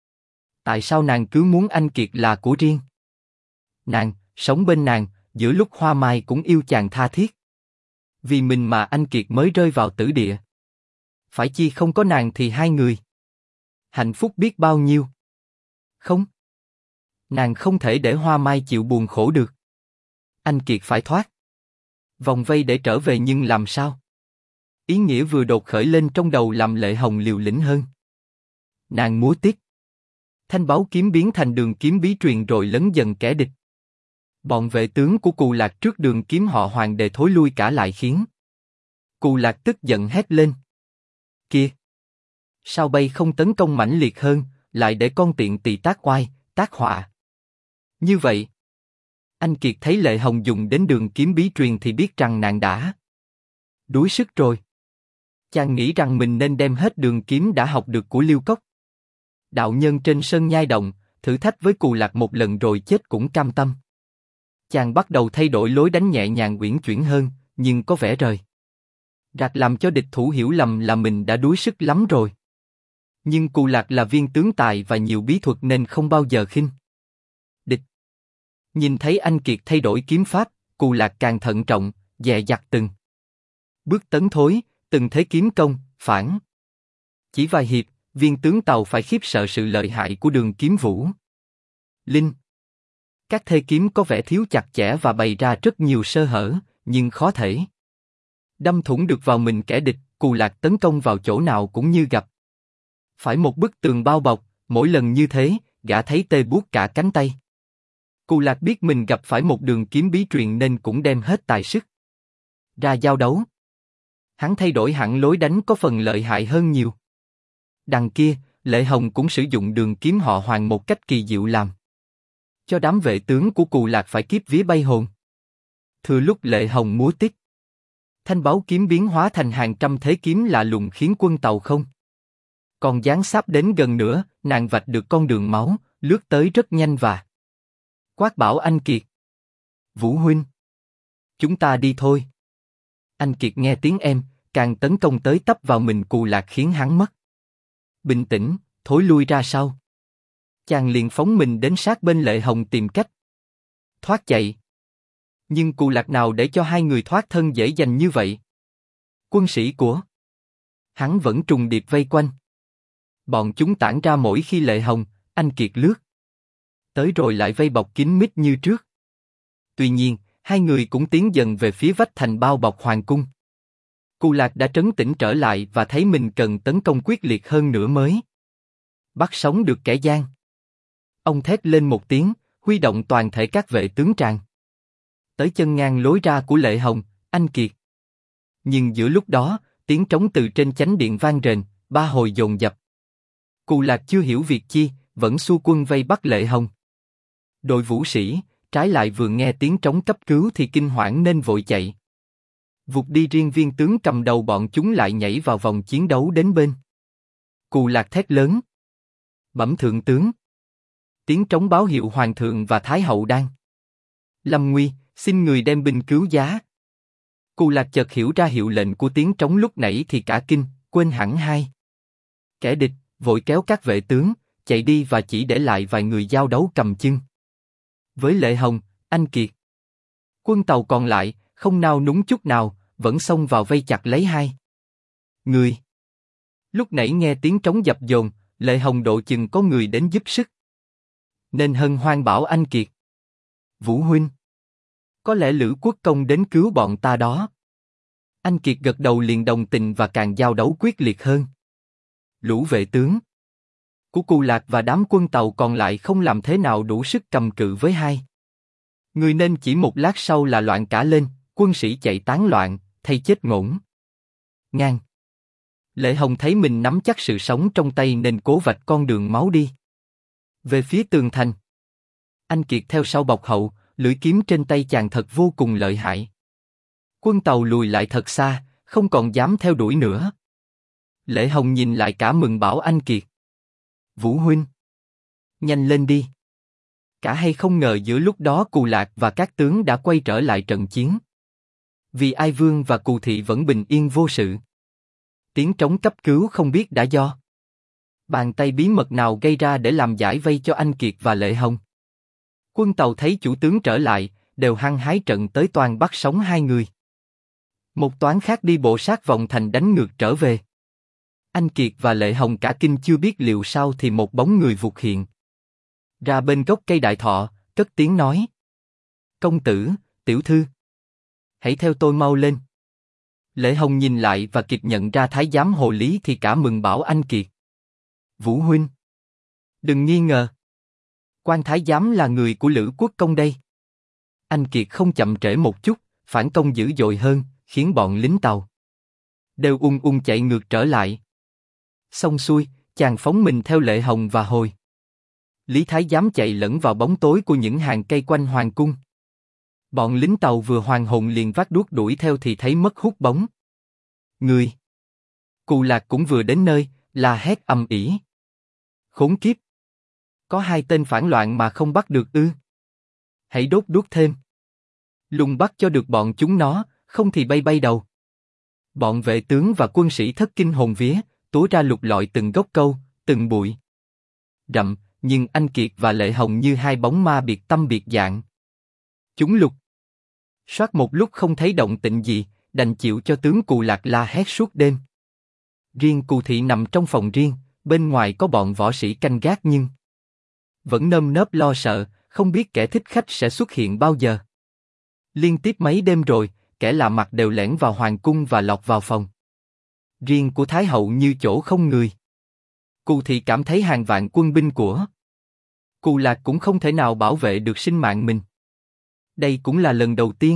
Tại sao nàng cứ muốn anh Kiệt là của riêng nàng, sống bên nàng, giữa lúc Hoa Mai cũng yêu chàng tha thiết. Vì mình mà anh Kiệt mới rơi vào tử địa. Phải chi không có nàng thì hai người hạnh phúc biết bao nhiêu. Không, nàng không thể để Hoa Mai chịu buồn khổ được. Anh Kiệt phải thoát vòng vây để trở về, nhưng làm sao? Ý nghĩa vừa đột khởi lên trong đầu làm Lệ Hồng liều lĩnh hơn. Nàng múa tiếc thanh báu kiếm biến thành đường kiếm bí truyền rồi lấn dần kẻ địch. Bọn vệ tướng của Cù Lạc trước đường kiếm họ Hoàng đề thối lui cả lại khiến Cù Lạc tức giận hét lên. Kia! Sao bay không tấn công mãnh liệt hơn, lại để con tiện tỳ tác oai, tác họa? Như vậy, anh Kiệt thấy Lệ Hồng dùng đến đường kiếm bí truyền thì biết rằng nàng đã đuối sức rồi. Chàng nghĩ rằng mình nên đem hết đường kiếm đã học được của Liêu Cốc đạo nhân trên sân nhai động, thử thách với Cù Lạc một lần rồi chết cũng cam tâm. Chàng bắt đầu thay đổi lối đánh nhẹ nhàng uyển chuyển hơn, nhưng có vẻ rời rạc làm cho địch thủ hiểu lầm là mình đã đuối sức lắm rồi. Nhưng Cù Lạc là viên tướng tài và nhiều bí thuật nên không bao giờ khinh địch. Nhìn thấy anh Kiệt thay đổi kiếm pháp, Cù Lạc càng thận trọng, dè dặt từng bước tấn thối, từng thế kiếm công, phản. Chỉ vài hiệp, viên tướng Tàu phải khiếp sợ sự lợi hại của đường kiếm Vũ Linh. Các thế kiếm có vẻ thiếu chặt chẽ và bày ra rất nhiều sơ hở, nhưng khó thể đâm thủng được vào mình kẻ địch. Cù Lạc tấn công vào chỗ nào cũng như gặp phải một bức tường bao bọc, mỗi lần như thế, gã thấy tê buốt cả cánh tay. Cù Lạc biết mình gặp phải một đường kiếm bí truyền nên cũng đem hết tài sức ra giao đấu. Hắn thay đổi hẳn lối đánh có phần lợi hại hơn nhiều. Đằng kia, Lệ Hồng cũng sử dụng đường kiếm họ Hoàng một cách kỳ diệu làm cho đám vệ tướng của Cù Lạc phải kiếp vía bay hồn. Thừa lúc Lệ Hồng múa tít, thanh báu kiếm biến hóa thành hàng trăm thế kiếm lạ lùng khiến quân Tàu không còn dám sáp đến gần nữa. Nàng vạch được con đường máu, lướt tới rất nhanh và quát bảo anh Kiệt: Vũ huynh, chúng ta đi thôi. Anh Kiệt nghe tiếng em, càng tấn công tới tấp vào mình Cù Lạc khiến hắn mất bình tĩnh, thối lui ra sau. Chàng liền phóng mình đến sát bên Lệ Hồng tìm cách thoát chạy. Nhưng Cù Lạc nào để cho hai người thoát thân dễ dàng như vậy. Quân sĩ của hắn vẫn trùng điệp vây quanh. Bọn chúng tản ra mỗi khi Lệ Hồng, anh Kiệt lướt tới rồi lại vây bọc kín mít như trước. Tuy nhiên, hai người cũng tiến dần về phía vách thành bao bọc hoàng cung. Cù Lạc đã trấn tĩnh trở lại và thấy mình cần tấn công quyết liệt hơn nữa mới bắt sống được kẻ gian. Ông thét lên một tiếng, huy động toàn thể các vệ tướng tràn tới chân ngang lối ra của Lệ Hồng, anh Kiệt. Nhưng giữa lúc đó, tiếng trống từ trên chánh điện vang rền, ba hồi dồn dập. Cù Lạc chưa hiểu việc chi, vẫn xua quân vây bắt Lệ Hồng. Đội vũ sĩ, trái lại vừa nghe tiếng trống cấp cứu thì kinh hoảng nên vội chạy. Vụt đi riêng viên tướng cầm đầu bọn chúng lại nhảy vào vòng chiến đấu đến bên. Cù Lạc thét lớn: Bẩm thượng tướng! Tiếng trống báo hiệu hoàng thượng và thái hậu đang lâm nguy, xin người đem binh cứu giá. Cù Lạc chợt hiểu ra hiệu lệnh của tiếng trống lúc nãy thì cả kinh, quên hẳn hai kẻ địch, vội kéo các vệ tướng chạy đi và chỉ để lại vài người giao đấu cầm chưng với Lệ Hồng, anh Kiệt. Quân Tàu còn lại không nao núng chút nào, vẫn xông vào vây chặt lấy hai người. Lúc nãy nghe tiếng trống dập dồn, Lệ Hồng độ chừng có người đến giúp sức, nên hân hoan bảo anh Kiệt: Vũ huynh, có lẽ Lữ Quốc công đến cứu bọn ta đó. Anh Kiệt gật đầu liền đồng tình và càng giao đấu quyết liệt hơn. Lũ vệ tướng của Cù Lạc và đám quân Tàu còn lại không làm thế nào đủ sức cầm cự với hai người nên chỉ một lát sau là loạn cả lên, quân sĩ chạy tán loạn, thay chết ngổn ngang. Lệ Hồng thấy mình nắm chắc sự sống trong tay nên cố vạch con đường máu đi về phía tường thành. Anh Kiệt theo sau bọc hậu, lưỡi kiếm trên tay chàng thật vô cùng lợi hại. Quân Tàu lùi lại thật xa, không còn dám theo đuổi nữa. Lệ Hồng nhìn lại cả mừng bảo anh Kiệt: Vũ huynh, nhanh lên đi. Cả hay không ngờ giữa lúc đó Cù Lạc và các tướng đã quay trở lại trận chiến. Vì Ai Vương và Cù Thị vẫn bình yên vô sự. Tiếng trống cấp cứu không biết đã do bàn tay bí mật nào gây ra để làm giải vây cho anh Kiệt và Lệ Hồng. Quân Tàu thấy chủ tướng trở lại, đều hăng hái trận tới toàn bắt sống hai người. Một toán khác đi bộ sát vòng thành đánh ngược trở về. Anh Kiệt và Lệ Hồng cả kinh chưa biết liệu sao thì một bóng người vụt hiện ra bên gốc cây đại thọ, cất tiếng nói: Công tử, tiểu thư, hãy theo tôi mau lên. Lệ Hồng nhìn lại và kịp nhận ra thái giám Hồ Lý thì cả mừng bảo anh Kiệt: Vũ huynh, đừng nghi ngờ, quan thái giám là người của Lữ Quốc công đây. Anh Kiệt không chậm trễ một chút, phản công dữ dội hơn, khiến bọn lính Tàu đều ung chạy ngược trở lại. Xong xuôi, chàng phóng mình theo Lệ Hồng và Hồi Lý thái giám chạy lẫn vào bóng tối của những hàng cây quanh hoàng cung. Bọn lính Tàu vừa hoàn hồn liền vác đuốc đuổi theo thì thấy mất hút bóng người. Cù Lạc cũng vừa đến nơi, la hét ầm ĩ: Khốn kiếp! Có hai tên phản loạn mà không bắt được ư? Hãy đốt đuốc thêm, lùng bắt cho được bọn chúng nó, không thì bay bay đầu. Bọn vệ tướng và quân sĩ thất kinh hồn vía, túa ra lục lọi từng gốc câu, từng bụi rậm, nhưng anh Kiệt và Lệ Hồng như hai bóng ma biệt tâm biệt dạng. Chúng lục soát một lúc không thấy động tĩnh gì, đành chịu cho tướng Cù Lạc la hét suốt đêm. Riêng Cù Thị nằm trong phòng riêng, bên ngoài có bọn võ sĩ canh gác nhưng vẫn nơm nớp lo sợ, không biết kẻ thích khách sẽ xuất hiện bao giờ. Liên tiếp mấy đêm rồi, kẻ lạ mặt đều lẻn vào hoàng cung và lọt vào phòng riêng của Thái hậu như chỗ không người. Cù Thị cảm thấy hàng vạn quân binh của Cù Lạc cũng không thể nào bảo vệ được sinh mạng mình. Đây cũng là lần đầu tiên.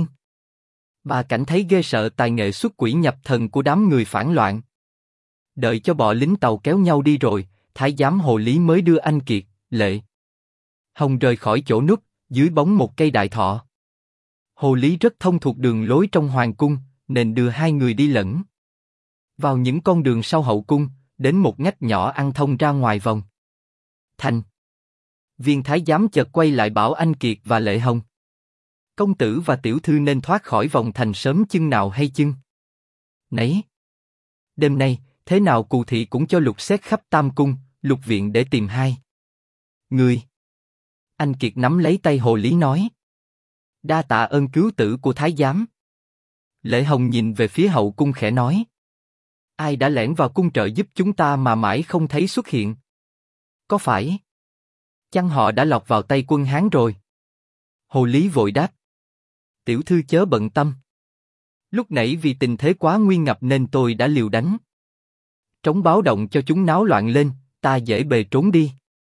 Bà cảm thấy ghê sợ tài nghệ xuất quỷ nhập thần của đám người phản loạn. Đợi cho bọn lính tàu kéo nhau đi rồi, thái giám Hồ Lý mới đưa anh Kiệt, Lệ Hồng rời khỏi chỗ núp, dưới bóng một cây đại thọ. Hồ Lý rất thông thuộc đường lối trong hoàng cung, nên đưa hai người đi lẫn vào những con đường sau hậu cung, đến một ngách nhỏ ăn thông ra ngoài vòng. Thành viên thái giám chợt quay lại bảo anh Kiệt và Lệ Hồng: công tử và tiểu thư nên thoát khỏi vòng thành sớm chừng nào hay chừng nấy. Đêm nay, thế nào Cù thị cũng cho lục xét khắp Tam cung, Lục viện để tìm hai người. Anh Kiệt nắm lấy tay Hồ Lý nói: đa tạ ơn cứu tử của thái giám. Lệ Hồng nhìn về phía hậu cung khẽ nói: ai đã lẻn vào cung trợ giúp chúng ta mà mãi không thấy xuất hiện? Có phải chăng họ đã lọt vào tay quân Hán rồi? Hồ Lý vội đáp: tiểu thư chớ bận tâm. Lúc nãy vì tình thế quá nguy ngập nên tôi đã liều đánh trống báo động cho chúng náo loạn lên, ta dễ bề trốn đi.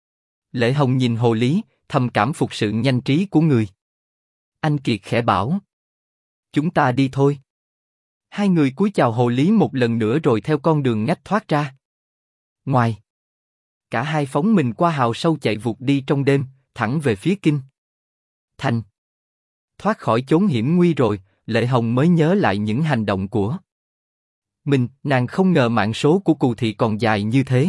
Lệ Hồng nhìn Hồ Lý, thầm cảm phục sự nhanh trí của người. Anh Kiệt khẽ bảo: chúng ta đi thôi. Hai người cúi chào Hồ Lý một lần nữa rồi theo con đường ngách thoát ra ngoài. Cả hai phóng mình qua hào sâu chạy vụt đi trong đêm, thẳng về phía kinh thành. Thoát khỏi chốn hiểm nguy rồi, Lệ Hồng mới nhớ lại những hành động của mình. Nàng không ngờ mạng số của Cù thị còn dài như thế.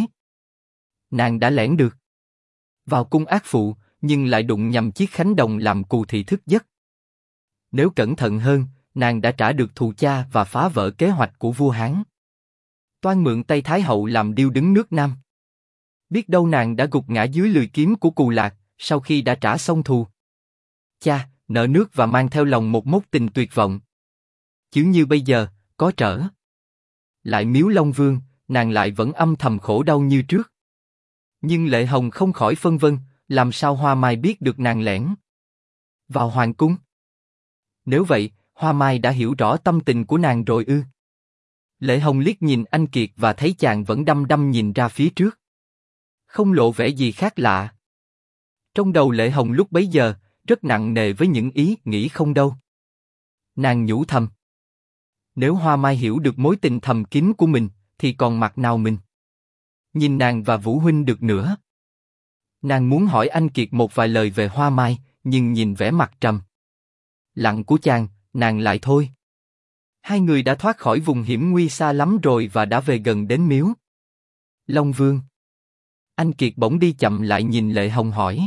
Nàng đã lẻn được vào cung ác phụ, nhưng lại đụng nhầm chiếc khánh đồng làm Cù thị thức giấc. Nếu cẩn thận hơn, nàng đã trả được thù cha và phá vỡ kế hoạch của vua Hán. Toan mượn tay Thái hậu làm điêu đứng nước Nam. Biết đâu nàng đã gục ngã dưới lưỡi kiếm của Cù Lạc, sau khi đã trả xong thù cha, nợ nước và mang theo lòng một mối tình tuyệt vọng. Chứ như bây giờ, có trở lại Miếu Long Vương, nàng lại vẫn âm thầm khổ đau như trước. Nhưng Lệ Hồng không khỏi phân vân, làm sao Hoa Mai biết được nàng lẻn vào hoàng cung? Nếu vậy, Hoa Mai đã hiểu rõ tâm tình của nàng rồi ư? Lệ Hồng liếc nhìn anh Kiệt và thấy chàng vẫn đăm đăm nhìn ra phía trước, không lộ vẻ gì khác lạ. Trong đầu Lệ Hồng lúc bấy giờ rất nặng nề với những ý nghĩ không đâu. Nàng nhủ thầm: nếu Hoa Mai hiểu được mối tình thầm kín của mình, thì còn mặt nào mình nhìn nàng và Vũ huynh được nữa. Nàng muốn hỏi anh Kiệt một vài lời về Hoa Mai, nhưng nhìn vẻ mặt trầm lặng của chàng, nàng lại thôi. Hai người đã thoát khỏi vùng hiểm nguy xa lắm rồi và đã về gần đến Miếu Long Vương. Anh Kiệt bỗng đi chậm lại nhìn Lệ Hồng hỏi: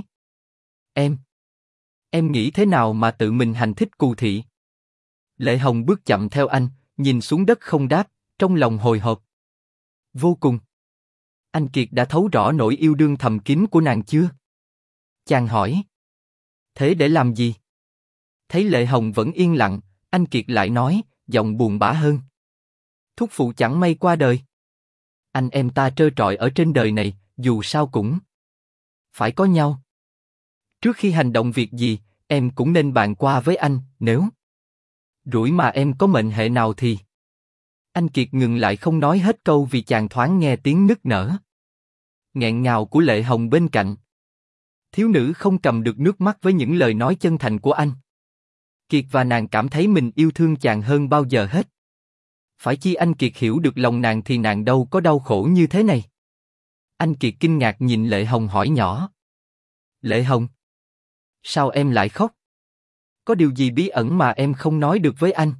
Em nghĩ thế nào mà tự mình hành thích Cù thị? Lệ Hồng bước chậm theo anh, nhìn xuống đất không đáp, trong lòng hồi hộp vô cùng. Anh Kiệt đã thấu rõ nỗi yêu đương thầm kín của nàng chưa? Chàng hỏi. Thế để làm gì? Thấy Lệ Hồng vẫn yên lặng, anh Kiệt lại nói, giọng buồn bã hơn: thúc phụ chẳng may qua đời. Anh em ta trơ trọi ở trên đời này, dù sao cũng phải có nhau. Trước khi hành động việc gì, em cũng nên bàn qua với anh, nếu rủi mà em có mệnh hệ nào thì... Anh Kiệt ngừng lại không nói hết câu vì chàng thoáng nghe tiếng nức nở nghẹn ngào của Lệ Hồng bên cạnh. Thiếu nữ không cầm được nước mắt với những lời nói chân thành của anh. Kiệt và nàng cảm thấy mình yêu thương chàng hơn bao giờ hết. Phải chi anh Kiệt hiểu được lòng nàng thì nàng đâu có đau khổ như thế này. Anh Kiệt kinh ngạc nhìn Lệ Hồng hỏi nhỏ: Lệ Hồng, sao em lại khóc? Có điều gì bí ẩn mà em không nói được với anh?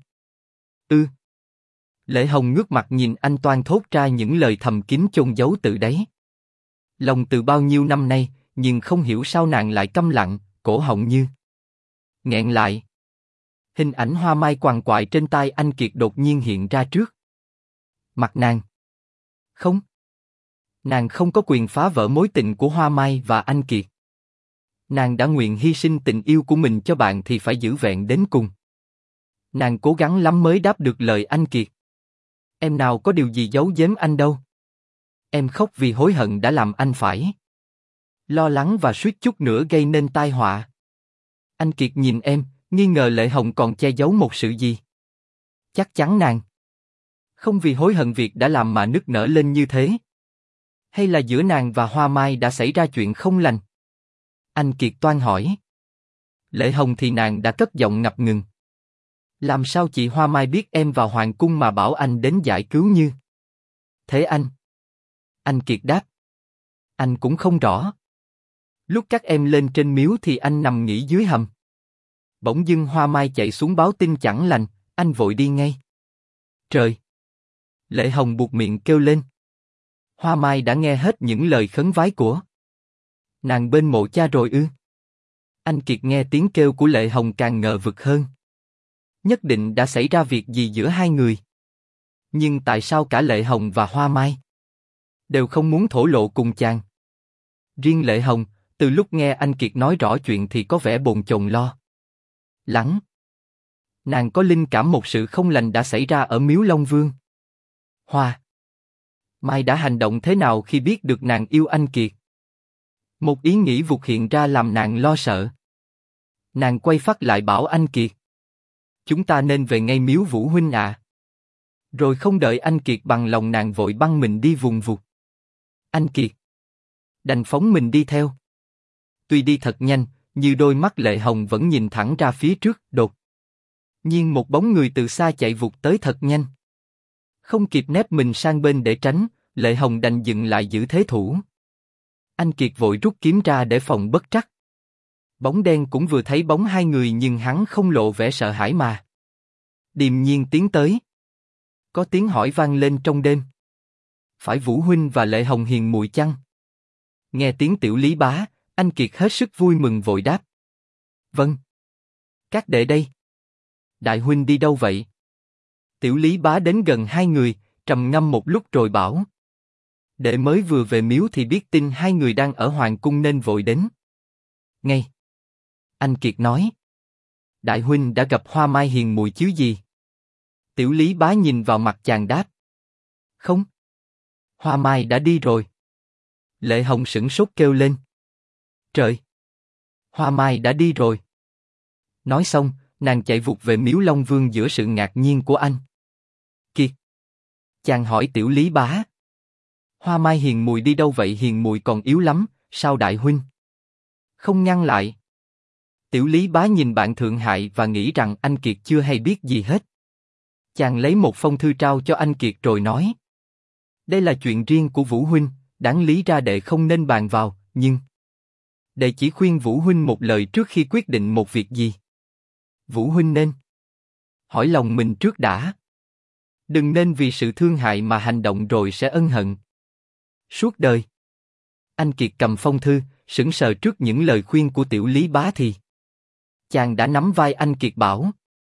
Lệ Hồng ngước mặt nhìn anh toan thốt ra những lời thầm kín chôn giấu từ đáy lòng từ bao nhiêu năm nay, nhưng không hiểu sao nàng lại câm lặng, cổ họng như nghẹn lại. Hình ảnh Hoa Mai quằn quại trên tai anh Kiệt đột nhiên hiện ra trước mặt nàng. Không, nàng không có quyền phá vỡ mối tình của Hoa Mai và anh Kiệt. Nàng đã nguyện hy sinh tình yêu của mình cho bạn thì phải giữ vẹn đến cùng. Nàng cố gắng lắm mới đáp được lời anh Kiệt. Em nào có điều gì giấu giếm anh đâu. Em khóc vì hối hận đã làm anh phải lo lắng và suýt chút nữa gây nên tai họa. Anh Kiệt nhìn em, nghi ngờ Lệ Hồng còn che giấu một sự gì. Chắc chắn nàng không vì hối hận việc đã làm mà nức nở lên như thế. Hay là giữa nàng và Hoa Mai đã xảy ra chuyện không lành? Anh Kiệt toan hỏi. Lệ Hồng thì nàng đã cất giọng ngập ngừng. Làm sao chị Hoa Mai biết em vào hoàng cung mà bảo anh đến giải cứu Như? Thế anh? Anh Kiệt đáp. Anh cũng không rõ. Lúc các em lên trên miếu thì anh nằm nghỉ dưới hầm. Bỗng dưng Hoa Mai chạy xuống báo tin chẳng lành, anh vội đi ngay. Trời! Lệ Hồng buột miệng kêu lên. Hoa Mai đã nghe hết những lời khấn vái của nàng bên mộ cha rồi ư? Anh Kiệt nghe tiếng kêu của Lệ Hồng càng ngờ vực hơn. Nhất định đã xảy ra việc gì giữa hai người. Nhưng tại sao cả Lệ Hồng và Hoa Mai đều không muốn thổ lộ cùng chàng? Riêng Lệ Hồng, từ lúc nghe anh Kiệt nói rõ chuyện thì có vẻ bồn chồn lo lắng. Nàng có linh cảm một sự không lành đã xảy ra ở miếu Long Vương. Hoa Mai đã hành động thế nào khi biết được nàng yêu anh Kiệt? Một ý nghĩ vụt hiện ra làm nàng lo sợ. Nàng quay phát lại bảo anh Kiệt. Chúng ta nên về ngay miếu Vũ huynh ạ. Rồi không đợi anh Kiệt bằng lòng nàng vội băng mình đi vùng vụt. Anh Kiệt đành phóng mình đi theo. Tuy đi thật nhanh, như đôi mắt Lệ Hồng vẫn nhìn thẳng ra phía trước. Đột nhiên một bóng người từ xa chạy vụt tới thật nhanh. Không kịp nép mình sang bên để tránh, Lệ Hồng đành dừng lại giữ thế thủ. Anh Kiệt vội rút kiếm ra để phòng bất trắc. Bóng đen cũng vừa thấy bóng hai người nhưng hắn không lộ vẻ sợ hãi mà điềm nhiên tiến tới. Có tiếng hỏi vang lên trong đêm. Phải Vũ huynh và Lệ Hồng hiền muội chăng? Nghe tiếng Tiểu Lý Bá, anh Kiệt hết sức vui mừng vội đáp. Vâng. Các đệ đây. Đại huynh đi đâu vậy? Tiểu Lý Bá đến gần hai người, trầm ngâm một lúc rồi bảo. Đệ mới vừa về miếu thì biết tin hai người đang ở hoàng cung nên vội đến. Ngay. Anh Kiệt nói. Đại huynh đã gặp Hoa Mai hiền muội chứ gì? Tiểu Lý Bá nhìn vào mặt chàng đáp. Không. Hoa Mai đã đi rồi. Lệ Hồng sửng sốt kêu lên. Trời! Hoa Mai đã đi rồi. Nói xong, nàng chạy vụt về miếu Long Vương giữa sự ngạc nhiên của anh Kiệt. Chàng hỏi Tiểu Lý Bá. Hoa Mai hiền muội đi đâu vậy? Hiền muội còn yếu lắm, sao đại huynh không ngăn lại? Tiểu Lý Bá nhìn bạn thượng hại và nghĩ rằng anh Kiệt chưa hay biết gì hết. Chàng lấy một phong thư trao cho anh Kiệt rồi nói. Đây là chuyện riêng của Vũ huynh, đáng lý ra đệ không nên bàn vào, nhưng đệ chỉ khuyên Vũ huynh một lời trước khi quyết định một việc gì. Vũ huynh nên hỏi lòng mình trước đã. Đừng nên vì sự thương hại mà hành động rồi sẽ ân hận suốt đời. Anh Kiệt cầm phong thư, sững sờ trước những lời khuyên của Tiểu Lý Bá thì chàng đã nắm vai anh Kiệt bảo.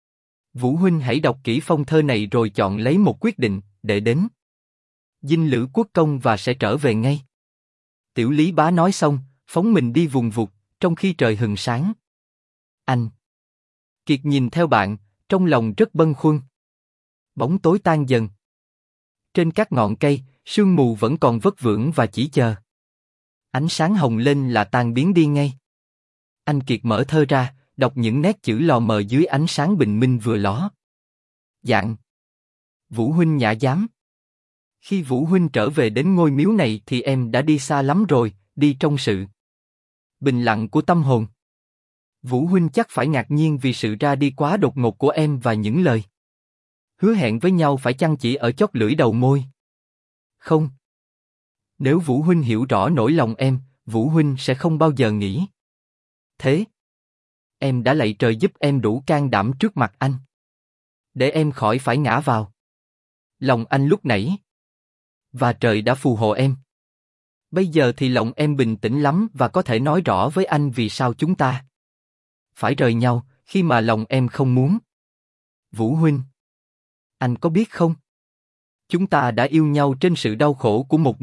Vũ huynh hãy đọc kỹ phong thơ này rồi chọn lấy một quyết định, để đến dinh Lữ Quốc công và sẽ trở về ngay. Tiểu Lý Bá nói xong, phóng mình đi vùng vụt, trong khi trời hừng sáng. Anh Kiệt nhìn theo bạn, trong lòng rất bâng khuâng. Bóng tối tan dần. Trên các ngọn cây, sương mù vẫn còn vất vưởng và chỉ chờ ánh sáng hồng lên là tan biến đi ngay. Anh Kiệt mở thơ ra, đọc những nét chữ lò mờ dưới ánh sáng bình minh vừa ló dạng. Vũ huynh nhã dám. Khi Vũ huynh trở về đến ngôi miếu này thì em đã đi xa lắm rồi, đi trong sự bình lặng của tâm hồn. Vũ huynh chắc phải ngạc nhiên vì sự ra đi quá đột ngột của em và những lời hứa hẹn với nhau phải chăng chỉ ở chót lưỡi đầu môi. Không. Nếu Vũ huynh hiểu rõ nỗi lòng em, Vũ huynh sẽ không bao giờ nghĩ thế. Em đã lạy trời giúp em đủ can đảm trước mặt anh, để em khỏi phải ngã vào lòng anh lúc nãy. Và trời đã phù hộ em. Bây giờ thì lòng em bình tĩnh lắm và có thể nói rõ với anh vì sao chúng ta phải rời nhau khi mà lòng em không muốn. Vũ huynh, anh có biết không? Chúng ta đã yêu nhau trên sự đau khổ của một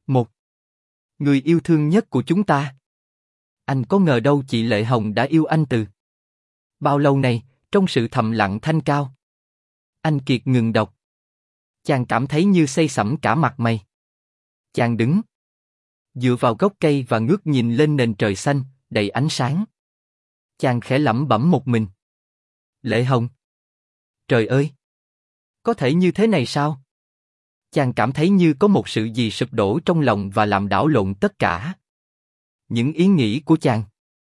người yêu thương nhất của chúng ta. Anh có ngờ đâu chị Lệ Hồng đã yêu anh từ bao lâu này, trong sự thầm lặng thanh cao. Anh Kiệt ngừng đọc. Chàng cảm thấy như xây sẩm cả mặt mày. Chàng đứng dựa vào gốc cây và ngước nhìn lên nền trời xanh, đầy ánh sáng. Chàng khẽ lẩm bẩm một mình. Lệ Hồng. Trời ơi! Có thể như thế này sao? Chàng cảm thấy như có một sự gì sụp đổ trong lòng và làm đảo lộn tất cả những ý nghĩ của chàng.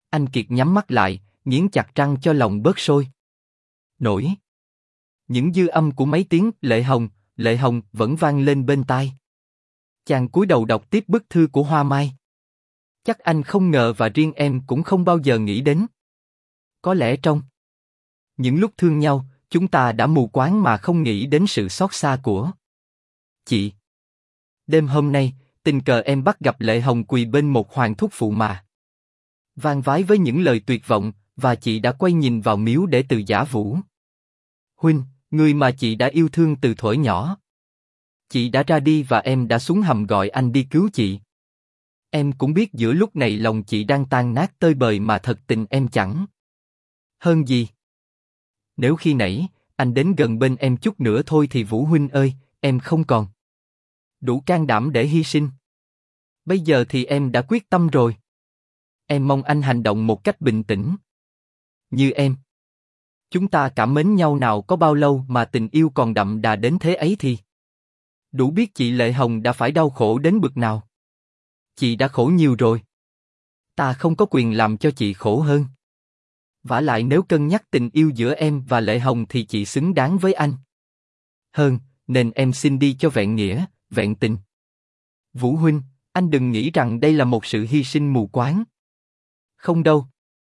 Anh Kiệt nhắm mắt lại, nghiến chặt răng cho lòng bớt sôi. Nổi. Những dư âm của mấy tiếng Lệ Hồng vẫn vang lên bên tai. Chàng cúi đầu đọc tiếp bức thư của Hoa Mai. Chắc anh không ngờ và riêng em cũng không bao giờ nghĩ đến. Có lẽ trong những lúc thương nhau, chúng ta đã mù quáng mà không nghĩ đến sự xót xa của chị. Đêm hôm nay, tình cờ em bắt gặp Lệ Hồng quỳ bên một hoàng thúc phụ mà van vái với những lời tuyệt vọng, và chị đã quay nhìn vào miếu để từ giả vũ. Huynh, người mà chị đã yêu thương từ thuở nhỏ. Chị đã ra đi và em đã xuống hầm gọi anh đi cứu chị. Em cũng biết giữa lúc này lòng chị đang tan nát tơi bời mà thật tình em chẳng hơn gì. Nếu khi nãy, anh đến gần bên em chút nữa thôi thì Vũ Huynh ơi, em không còn đủ can đảm để hy sinh. Bây giờ thì em đã quyết tâm rồi. Em mong anh hành động một cách bình tĩnh. Như em. Chúng ta cảm mến nhau nào có bao lâu mà tình yêu còn đậm đà đến thế ấy thì đủ biết chị Lệ Hồng đã phải đau khổ đến bực nào. Chị đã khổ nhiều rồi. Ta không có quyền làm cho chị khổ hơn. Vả lại nếu cân nhắc tình yêu giữa em và Lệ Hồng thì chị xứng đáng với anh hơn, nên em xin đi cho vẹn nghĩa, vẹn tình. Vũ Huynh, anh đừng nghĩ rằng đây là một sự hy sinh mù quáng. Không đâu.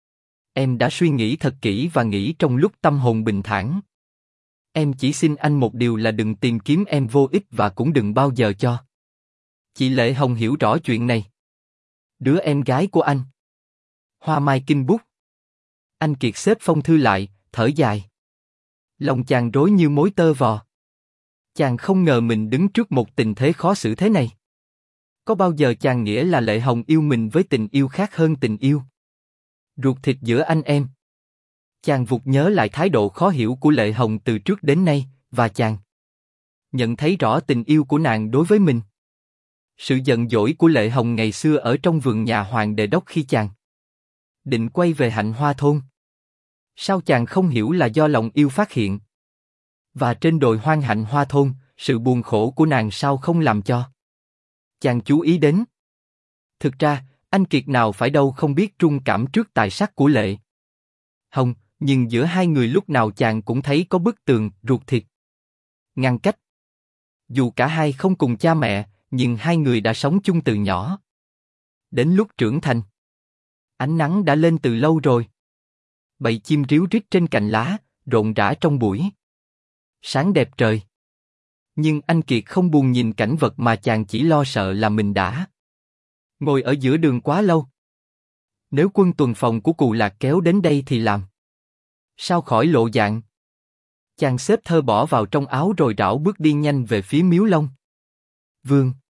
Em đã suy nghĩ thật kỹ và nghĩ trong lúc tâm hồn bình thản. Em chỉ xin anh một điều là đừng tìm kiếm em vô ích và cũng đừng bao giờ cho chị Lệ Hồng hiểu rõ chuyện này. Đứa em gái của anh. Hoa Mai kinh bút. Anh Kiệt xếp phong thư lại, thở dài. Lòng chàng rối như mối tơ vò. Chàng không ngờ mình đứng trước một tình thế khó xử thế này. Có bao giờ chàng nghĩ là Lệ Hồng yêu mình với tình yêu khác hơn tình yêu ruột thịt giữa anh em? Chàng vụt nhớ lại thái độ khó hiểu của Lệ Hồng từ trước đến nay, và chàng nhận thấy rõ tình yêu của nàng đối với mình. Sự giận dỗi của Lệ Hồng ngày xưa ở trong vườn nhà Hoàng Đề Đốc khi chàng định quay về Hạnh Hoa thôn. Sao chàng không hiểu là do lòng yêu phát hiện? Và trên đồi hoang Hạnh Hoa thôn, sự buồn khổ của nàng sao không làm cho chàng chú ý đến? Thực ra, anh Kiệt nào phải đâu không biết rung cảm trước tài sắc của Lệ Hồng, nhưng giữa hai người lúc nào chàng cũng thấy có bức tường ruột thịt ngăn cách. Dù cả hai không cùng cha mẹ, nhưng hai người đã sống chung từ nhỏ. Đến lúc trưởng thành, ánh nắng đã lên từ lâu rồi. Bầy chim ríu rít trên cành lá, rộn rã trong buổi sáng đẹp trời. Nhưng anh Kiệt không buồn nhìn cảnh vật mà chàng chỉ lo sợ là mình đã ngồi ở giữa đường quá lâu. Nếu quân tuần phòng của Cù Lạc kéo đến đây thì làm sao khỏi lộ dạng? Chàng xếp thơ bỏ vào trong áo rồi rảo bước đi nhanh về phía Miếu Long Vương.